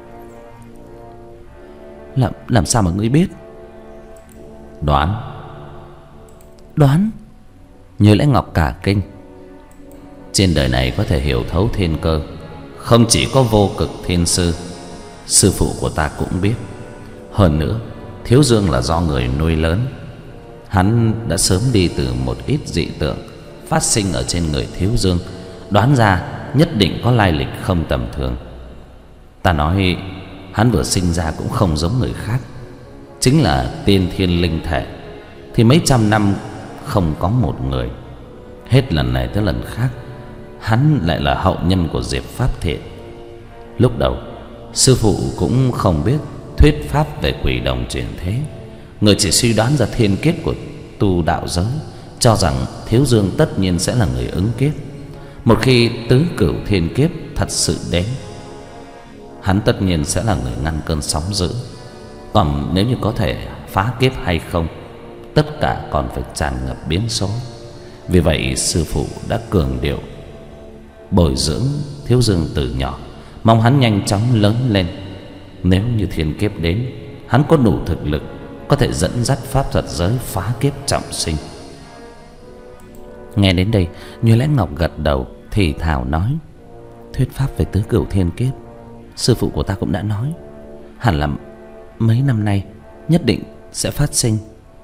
B: Làm, làm sao mà ngươi biết? Đoán. Đoán? Như Lãnh Ngọc cả kinh. Trên đời này có thể hiểu thấu thiên cơ không chỉ có Vô Cực Thiên Sư. Sư phụ của ta cũng biết. Hơn nữa, Thiếu Dương là do người nuôi lớn. Hắn đã sớm đi từ một ít dị tượng phát sinh ở trên người Thiếu Dương, đoán ra nhất định có lai lịch không tầm thường. Ta nói
A: hắn vừa sinh ra cũng không giống người khác, chính là tiên thiên linh thể, thì mấy trăm năm không có một người. Hết lần này tới lần khác, hắn lại là hậu nhân của Diệp Pháp Thiện. Lúc đầu sư phụ cũng không biết thuyết pháp về quỷ đồng chuyển thế, người chỉ suy đoán ra thiên kiếp của tu đạo giới, cho rằng Thiếu Dương tất nhiên sẽ là người ứng kiếp. Một khi tứ cửu thiên kiếp thật sự đến, hắn tất nhiên sẽ là người ngăn cơn sóng dữ. Còn nếu như có thể phá kiếp hay không, tất cả còn phải tràn ngập biến số. Vì vậy sư phụ đã cường điệu bồi dưỡng Thiếu Dương từ nhỏ, mong hắn nhanh chóng lớn lên. Nếu như thiên kiếp đến, hắn có đủ thực lực có thể dẫn dắt pháp thuật giới phá kiếp trọng sinh.
B: Nghe đến đây, Như Lẽ Ngọc gật đầu thì thào nói: thuyết pháp về tứ cửu thiên kiếp, sư phụ của ta cũng đã nói, hẳn là mấy năm nay nhất định sẽ phát sinh.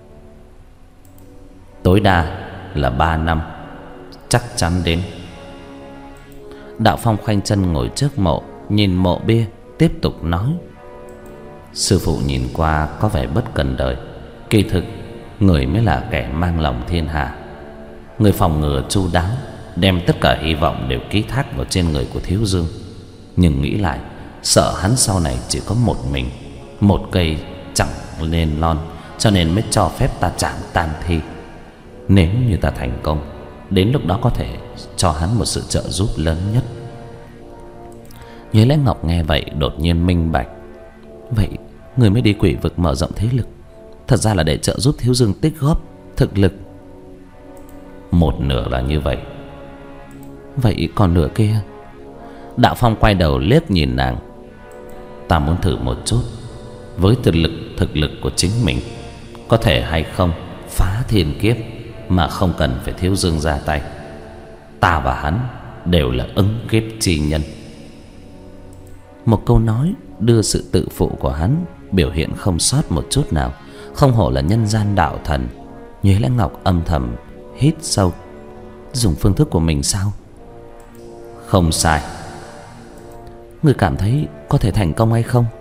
A: Tối đa là ba năm, chắc chắn đến.
B: Đạo Phong khoanh chân ngồi trước mộ, nhìn mộ bia, tiếp tục nói:
A: sư phụ nhìn qua có vẻ bất cần đời, kỳ thực người mới là kẻ mang lòng thiên hạ. Người phòng ngừa chu đáo, đem tất cả hy vọng đều ký thác vào trên người của Thiếu Dương. Nhưng nghĩ lại, sợ hắn sau này chỉ có một mình, một cây chẳng nên lon, cho nên mới cho phép ta chạm tàn thi. Nếu như ta thành công, đến lúc đó có thể cho hắn một sự trợ giúp lớn nhất.
B: Như Lẽ Ngọc nghe vậy đột nhiên minh bạch. Vậy người mới đi quỷ vực mở rộng thế lực, thật ra là để trợ giúp Thiếu Dương tích góp thực lực.
A: Một nửa là như vậy.
B: Vậy còn nửa kia?
A: Đạo Phong quay đầu liếc nhìn nàng. Ta muốn thử một chút, với thực lực thực lực của chính mình, có thể hay không phá thiên kiếp mà không cần phải Thiếu Dương ra tay. Ta và hắn đều là ứng kiếp chi nhân.
B: Một câu nói đưa sự tự phụ của hắn biểu hiện không sót một chút nào, không hổ là nhân gian đạo thần. Như Lẽ Ngọc âm thầm hít sâu. Dùng phương thức của mình sao?
A: Không sai.
B: Người cảm thấy có thể thành công hay không?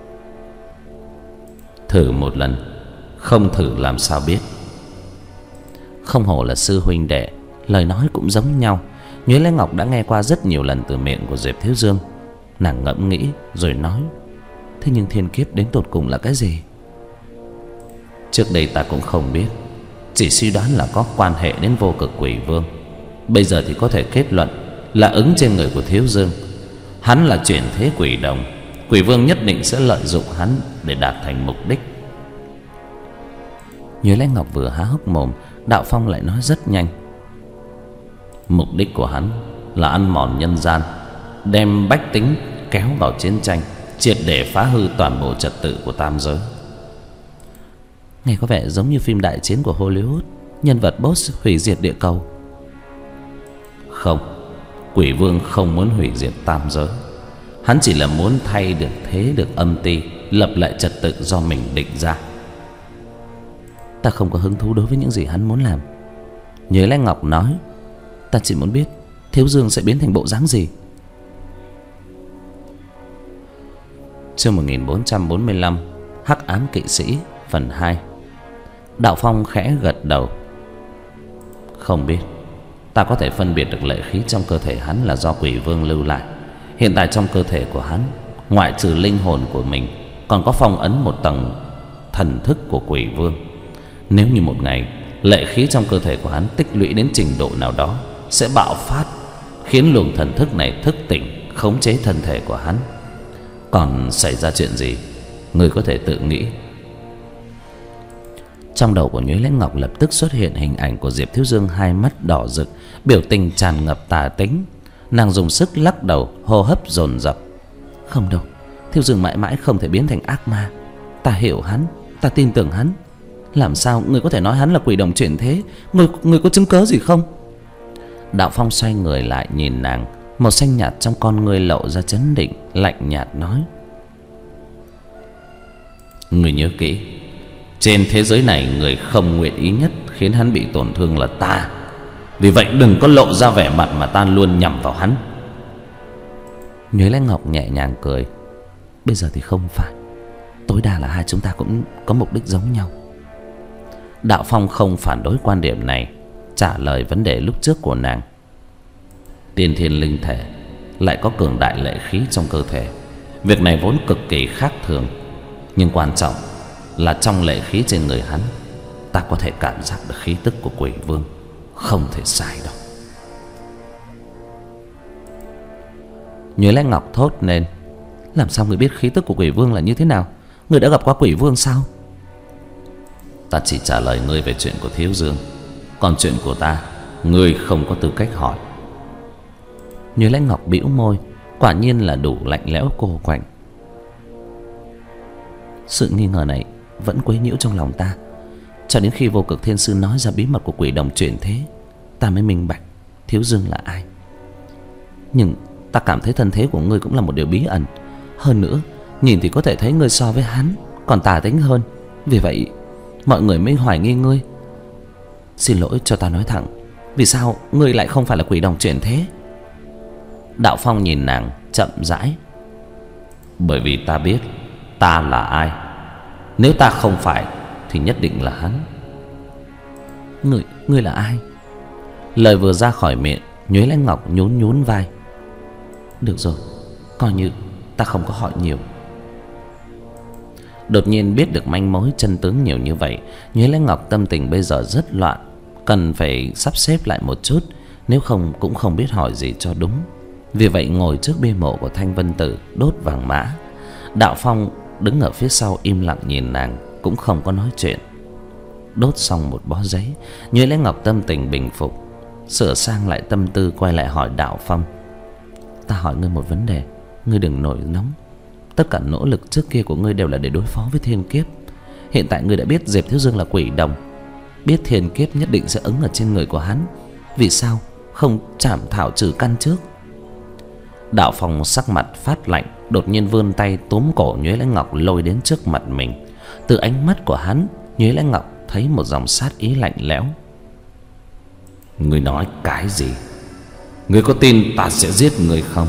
A: Thử một lần, không thử làm sao biết.
B: Không hổ là sư huynh đệ, lời nói cũng giống nhau. Như Lẽ Ngọc đã nghe qua rất nhiều lần từ miệng của Diệp Thiếu Dương. Nàng ngẫm nghĩ rồi nói: thế nhưng thiên kiếp đến tột cùng là cái gì?
A: Trước đây ta cũng không biết, chỉ suy đoán là có quan hệ đến vô cực quỷ vương. Bây giờ thì có thể kết luận là ứng trên người của Thiếu Dương. Hắn là chuyển thế quỷ đồng, quỷ vương nhất định sẽ lợi dụng hắn để đạt thành mục đích.
B: Như Lẽ Ngọc vừa há hốc mồm, Đạo Phong lại nói rất nhanh:
A: mục đích của hắn là ăn mòn nhân gian, đem bách tính kéo vào chiến tranh, triệt để phá hư toàn bộ trật tự của tam giới.
B: Nghe có vẻ giống như phim đại chiến của Hollywood, nhân vật boss hủy diệt địa cầu.
A: Không, quỷ vương không muốn hủy diệt tam giới. Hắn chỉ là muốn thay được thế được âm ty, lập lại trật tự do mình định ra.
B: Ta không có hứng thú đối với những gì hắn muốn làm. Như Lẽ Ngọc nói: ta chỉ muốn biết Thiếu Dương sẽ biến thành bộ dáng gì.
A: Chương một nghìn bốn trăm bốn mươi lăm, Hắc Ám Kỵ Sĩ phần hai.
B: Đạo Phong khẽ gật đầu:
A: không biết. Ta có thể phân biệt được lệ khí trong cơ thể hắn là do quỷ vương lưu lại. Hiện tại trong cơ thể của hắn, ngoại trừ linh hồn của mình, còn có phong ấn một tầng thần thức của quỷ vương. Nếu như một ngày lệ khí trong cơ thể của hắn tích lũy đến trình độ nào đó, sẽ bạo phát, khiến luồng thần thức này thức tỉnh, khống chế thân thể của hắn. Còn xảy ra chuyện gì, người có thể tự nghĩ.
B: Trong đầu của Nhuế Lẽ Ngọc lập tức xuất hiện hình ảnh của Diệp Thiếu Dương, hai mắt đỏ rực, biểu tình tràn ngập tà tính. Nàng dùng sức lắc đầu, hô hấp dồn dập: không đâu, Thiếu Dương mãi mãi không thể biến thành ác ma. Ta hiểu hắn, ta tin tưởng hắn. Làm sao người có thể nói hắn là quỷ đồng chuyển thế? Người, người có chứng cớ gì không? Đạo Phong xoay người lại nhìn nàng, màu xanh nhạt trong con ngươi lộ ra chấn định, lạnh nhạt nói:
A: người nhớ kỹ, trên thế giới này người không nguyện ý nhất khiến hắn bị tổn thương là ta. Vì vậy đừng có lộ ra vẻ mặt mà ta luôn nhằm vào hắn.
B: Nhuế Lẽ Ngọc nhẹ nhàng cười: bây giờ thì không phải, tối đa là hai chúng ta cũng có mục đích giống nhau.
A: Đạo Phong không phản đối quan điểm này, trả lời vấn đề lúc trước của nàng. Tiên thiên linh thể lại có cường đại lệ khí trong cơ thể. Việc này vốn cực kỳ khác thường, nhưng quan trọng là trong lệ khí trên người hắn, ta có thể cảm giác được khí tức của quỷ vương. Không thể sai đâu.
B: Nhuế Lãnh Ngọc thốt lên: làm sao người biết khí tức của quỷ vương là như thế nào? Người đã gặp qua quỷ vương sao?
A: Ta chỉ trả lời ngươi về chuyện của Thiếu Dương, còn chuyện của ta ngươi không có tư cách hỏi.
B: Nhuế Lãnh Ngọc bĩu môi, quả nhiên là đủ lạnh lẽo cô quạnh. Sự nghi ngờ này vẫn quấy nhiễu trong lòng ta, cho đến khi Vô Cực Thiên Sư nói ra bí mật của quỷ đồng chuyển thế, ta mới minh bạch Thiếu Dương là ai. Nhưng ta cảm thấy thân thế của ngươi cũng là một điều bí ẩn. Hơn nữa, nhìn thì có thể thấy ngươi so với hắn còn tà tính hơn. Vì vậy mọi người mới hoài nghi ngươi. Xin lỗi, cho ta nói thẳng, vì sao ngươi lại không phải là quỷ đồng chuyển thế?
A: Đạo Phong nhìn nàng chậm rãi: bởi vì ta biết ta là ai. Nếu ta không phải thì nhất định là hắn.
B: Ngươi, ngươi là ai?
A: Lời vừa ra khỏi miệng,
B: Nhuế Lãnh Ngọc nhún nhún vai. Được rồi, coi như ta không có hỏi nhiều.
A: Đột nhiên biết được manh mối chân tướng nhiều như vậy, Nhuế Lãnh Ngọc tâm tình bây giờ rất loạn, cần phải sắp xếp lại một chút, nếu không cũng không biết hỏi gì cho đúng. Vì vậy ngồi trước bia mộ của Thanh Vân Tử đốt vàng mã. Đạo Phong đứng ở phía sau im lặng nhìn nàng, cũng không có nói chuyện. Đốt xong một bó giấy, Nhuế Lãnh Ngọc tâm tình bình phục, sửa sang lại tâm tư, quay lại hỏi Đạo Phong:
B: ta hỏi ngươi một vấn đề, ngươi đừng nổi nóng. Tất cả nỗ lực trước kia của ngươi đều là để đối phó với thiên kiếp. Hiện tại ngươi đã biết Diệp Thiếu Dương là quỷ đồng, biết thiên kiếp nhất định sẽ ứng ở trên người của hắn, vì sao không chảm thảo trừ căn trước?
A: Đạo Phong sắc mặt phát lạnh, đột nhiên vươn tay túm cổ Nhuế Lãnh Ngọc lôi đến trước mặt mình. Từ ánh mắt của hắn, Nhuế Lãnh Ngọc thấy một dòng sát ý lạnh lẽo. Ngươi nói cái gì? Ngươi có tin ta sẽ giết ngươi không?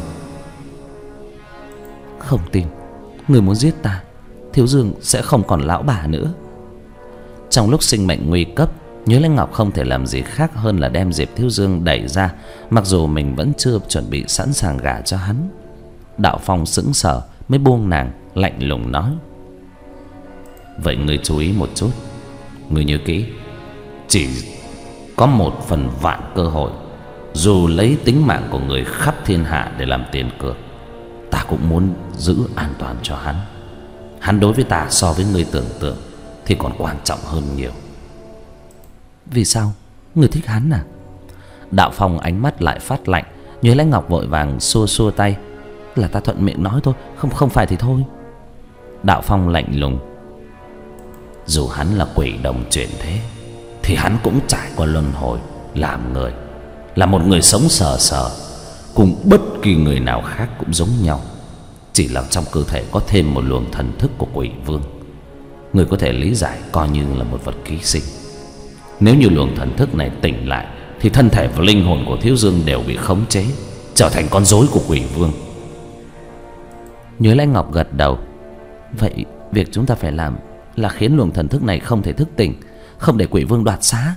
B: Không tin. Ngươi muốn giết ta, Thiếu Dương sẽ không còn lão bà nữa.
A: Trong lúc sinh mệnh nguy cấp, Nhuế Lãnh Ngọc không thể làm gì khác hơn là đem Diệp Thiếu Dương đẩy ra, mặc dù mình vẫn chưa chuẩn bị sẵn sàng gả cho hắn. Đạo Phong sững sờ mới buông nàng, lạnh lùng nói: vậy ngươi chú ý một chút, ngươi nhớ kỹ, chỉ có một phần vạn cơ hội, dù lấy tính mạng của người khắp thiên hạ để làm tiền cược, ta cũng muốn giữ an toàn cho hắn. Hắn đối với ta so với ngươi tưởng tượng thì còn quan trọng hơn nhiều.
B: Vì sao? Ngươi thích hắn à?
A: Đạo Phong ánh mắt lại phát lạnh.
B: Nhuế Lãnh Ngọc vội vàng xua xua tay: là ta thuận miệng nói thôi, không không phải thì thôi.
A: Đạo Phong lạnh lùng: dù hắn là quỷ đồng chuyển thế thì hắn cũng trải qua luân hồi làm người, là một người sống sờ sờ, cùng bất kỳ người nào khác cũng giống nhau, chỉ là trong cơ thể có thêm một luồng thần thức của quỷ vương. Người có thể lý giải coi như là một vật ký sinh. Nếu như luồng thần thức này tỉnh lại thì thân thể và linh hồn của Thiếu Dương đều bị khống chế, trở thành con rối của quỷ vương.
B: Nhuế Lãnh Ngọc gật đầu: vậy việc chúng ta phải làm là khiến luồng thần thức này không thể thức tỉnh, không để quỷ vương đoạt xá.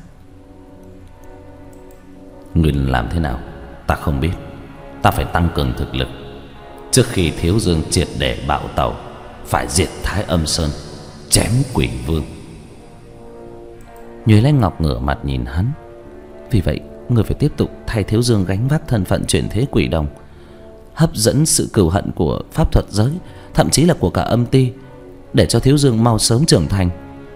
A: Người làm thế nào ta không biết. Ta phải tăng cường thực lực. Trước khi Thiếu Dương triệt để bạo tẩu, phải diệt Thái Âm Sơn, chém quỷ vương.
B: Nhuế Lãnh Ngọc ngửa mặt nhìn hắn: vì vậy người phải tiếp tục thay Thiếu Dương gánh vác thân phận chuyển thế quỷ đồng, hấp dẫn sự cừu hận của pháp thuật giới, thậm chí là của cả âm ti, để cho Thiếu Dương mau sớm trưởng thành.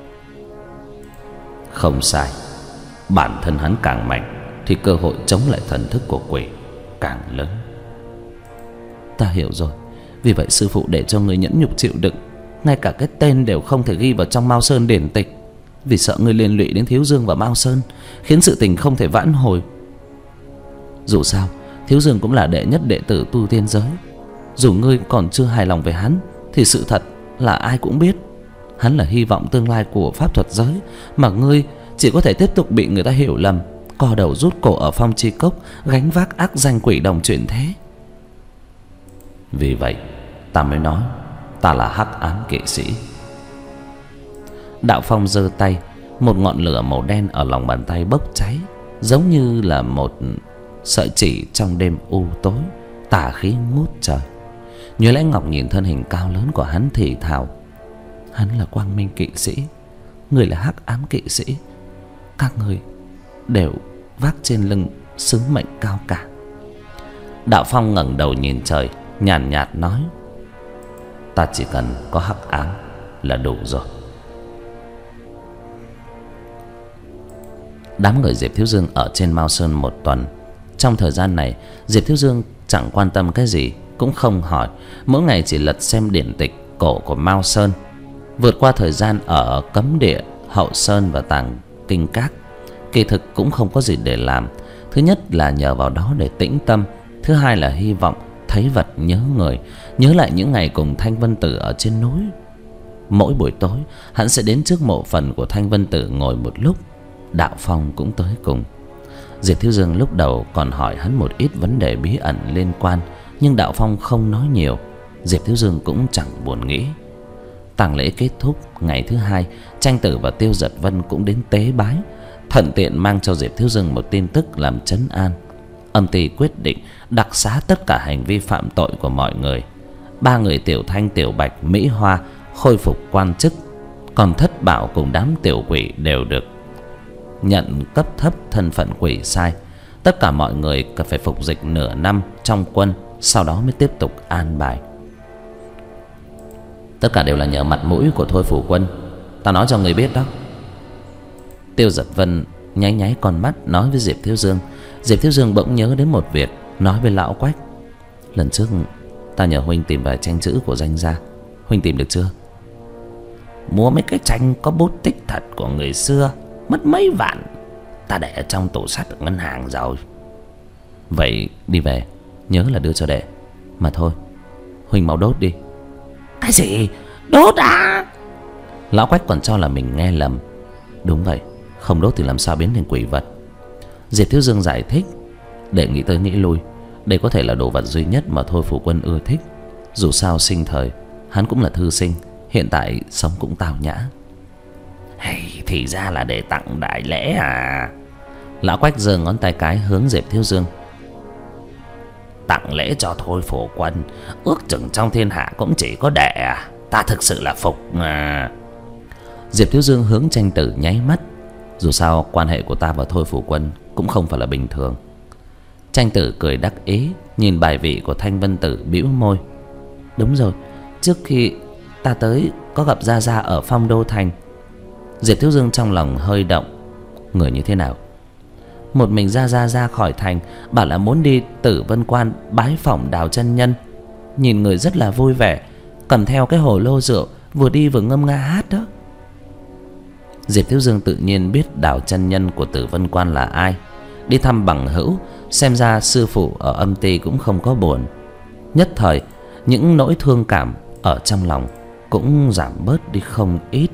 A: Không sai. Bản thân hắn càng mạnh thì cơ hội chống lại thần thức của quỷ càng lớn.
B: Ta hiểu rồi. Vì vậy sư phụ để cho người nhẫn nhục chịu đựng, ngay cả cái tên đều không thể ghi vào trong Mao Sơn điển tịch, vì sợ ngươi liên lụy đến Thiếu Dương và Mao Sơn, khiến sự tình không thể vãn hồi. Dù sao Thiếu Dương cũng là đệ nhất đệ tử tu tiên giới. Dù ngươi còn chưa hài lòng về hắn thì sự thật là ai cũng biết, hắn là hy vọng tương lai của pháp thuật giới, mà ngươi chỉ có thể tiếp tục bị người ta hiểu lầm, co đầu rút cổ ở Phong Chi Cốc, gánh vác ác danh quỷ đồng chuyển thế.
A: Vì vậy ta mới nói ta là hắc ám kỵ sĩ, Đạo Phong giơ tay, một ngọn lửa màu đen ở lòng bàn tay bốc cháy, giống như là một sợi chỉ trong đêm u tối, tà khí ngút trời. Như Lãnh Ngọc nhìn thân hình cao lớn của hắn thì thào: hắn là quang minh kỵ sĩ, người là hắc ám kỵ sĩ, các người đều vác trên lưng sứ mệnh cao cả. Đạo Phong ngẩng đầu nhìn trời, nhàn nhạt nói: ta chỉ cần có hắc ám là đủ rồi. Đám người Diệp Thiếu Dương ở trên Mao Sơn một tuần. Trong thời gian này, Diệp Thiếu Dương chẳng quan tâm cái gì, cũng không hỏi, mỗi ngày chỉ lật xem điển tịch cổ của Mao Sơn. Vượt qua thời gian ở Cấm Địa, Hậu Sơn và Tàng Kinh Các, kỳ thực cũng không có gì để làm. Thứ nhất là nhờ vào đó để tĩnh tâm, thứ hai là hy vọng thấy vật nhớ người, nhớ lại những ngày cùng Thanh Vân Tử ở trên núi. Mỗi buổi tối, hắn sẽ đến trước mộ phần của Thanh Vân Tử ngồi một lúc. Đạo Phong cũng tới cùng. Diệp Thiếu Dương lúc đầu còn hỏi hắn một ít vấn đề bí ẩn liên quan, nhưng Đạo Phong không nói nhiều. Diệp Thiếu Dương cũng chẳng buồn nghĩ. Tang lễ kết thúc ngày thứ hai, Tranh Tử và Tiêu Giật Vân cũng đến tế bái, thuận tiện mang cho Diệp Thiếu Dương một tin tức làm trấn an. Âm ty quyết định đặc xá tất cả hành vi phạm tội của mọi người. Ba người Tiểu Thanh, Tiểu Bạch, Mỹ Hoa khôi phục quan chức, còn Thất Bảo cùng đám tiểu quỷ đều được nhận cấp thấp thân phận quỷ sai. Tất cả mọi người cần phải phục dịch nửa năm trong quân, sau đó mới tiếp tục an bài. Tất cả đều là nhờ mặt mũi của Thôi Phủ Quân, ta nói cho người biết đó. Tiêu Giật Vân nháy nháy con mắt nói với Diệp Thiếu Dương. Diệp Thiếu Dương bỗng nhớ đến một việc, nói với Lão Quách: lần trước ta nhờ huynh tìm vài tranh chữ của danh gia, huynh tìm được chưa?
C: Mua mấy cái tranh có bút tích thật của người xưa, mất mấy vạn, ta để ở trong tủ sắt ở ngân hàng rồi.
A: Vậy đi về nhớ là đưa cho đệ. Mà thôi, huynh mau đốt đi.
C: Cái gì? Đốt à?
A: Lão Quách còn cho là mình nghe lầm. Đúng vậy, không đốt thì làm sao biến thành quỷ vật. Diệp Thiếu Dương giải thích: để nghĩ tới nghĩ lui, đây có thể là đồ vật duy nhất mà Thôi Phủ Quân ưa thích. Dù sao sinh thời hắn cũng là thư sinh, hiện tại sống cũng tào nhã.
C: Hay thì ra là để tặng đại lễ à?
A: Lão Quách giơ ngón tay cái hướng Diệp Thiếu Dương.
C: Tặng lễ cho Thôi Phủ Quân, ước chừng trong thiên hạ cũng chỉ có đệ à? Ta thực sự là phục à.
A: Diệp Thiếu Dương hướng Tranh Tử nháy mắt. Dù sao quan hệ của ta và Thôi Phủ Quân cũng không phải là bình thường. Tranh Tử cười đắc ý, nhìn bài vị của Thanh Vân Tử bĩu môi: đúng rồi, trước khi ta tới có gặp Gia Gia ở Phong Đô Thành. Diệp Thiếu Dương trong lòng hơi động. Người như thế nào? Một mình Gia Gia ra khỏi thành, bảo là muốn đi Tử Vân Quan bái phỏng Đào chân nhân. Nhìn người rất là vui vẻ, cầm theo cái hồ lô rượu, vừa đi vừa ngâm nga hát đó. Diệp Thiếu Dương tự nhiên biết Đào chân nhân của Tử Vân Quan là ai. Đi thăm bằng hữu, xem ra sư phụ ở âm ty cũng không có buồn. Nhất thời những nỗi thương cảm ở trong lòng cũng giảm bớt đi không ít.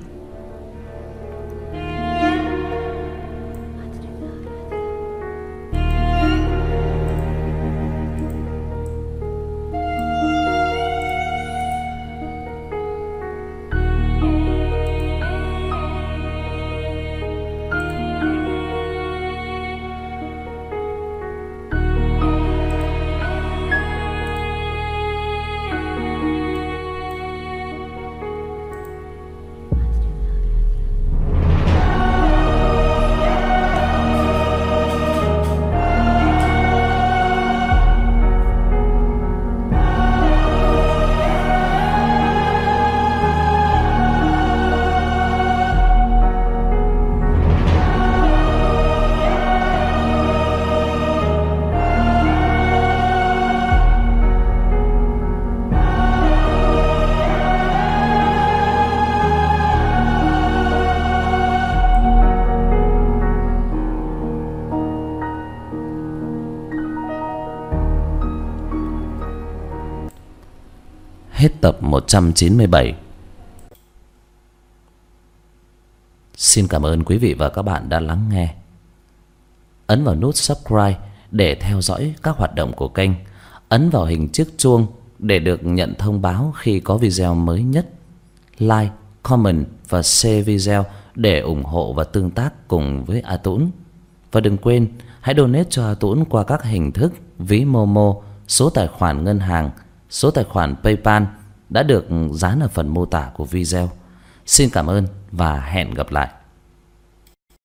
A: Hết tập một trăm chín mươi bảy. Xin cảm ơn quý vị và các bạn đã lắng nghe. Ấn vào nút subscribe để theo dõi các hoạt động của kênh. Ấn vào hình chiếc chuông để được nhận thông báo khi có video mới nhất. Like, comment và share video để ủng hộ và tương tác cùng với A Tũng. Và đừng quên hãy donate cho A Tũng qua các hình thức ví Momo, số tài khoản ngân hàng, số tài khoản PayPal đã được dán ở phần mô tả của video. Xin cảm ơn và hẹn gặp lại.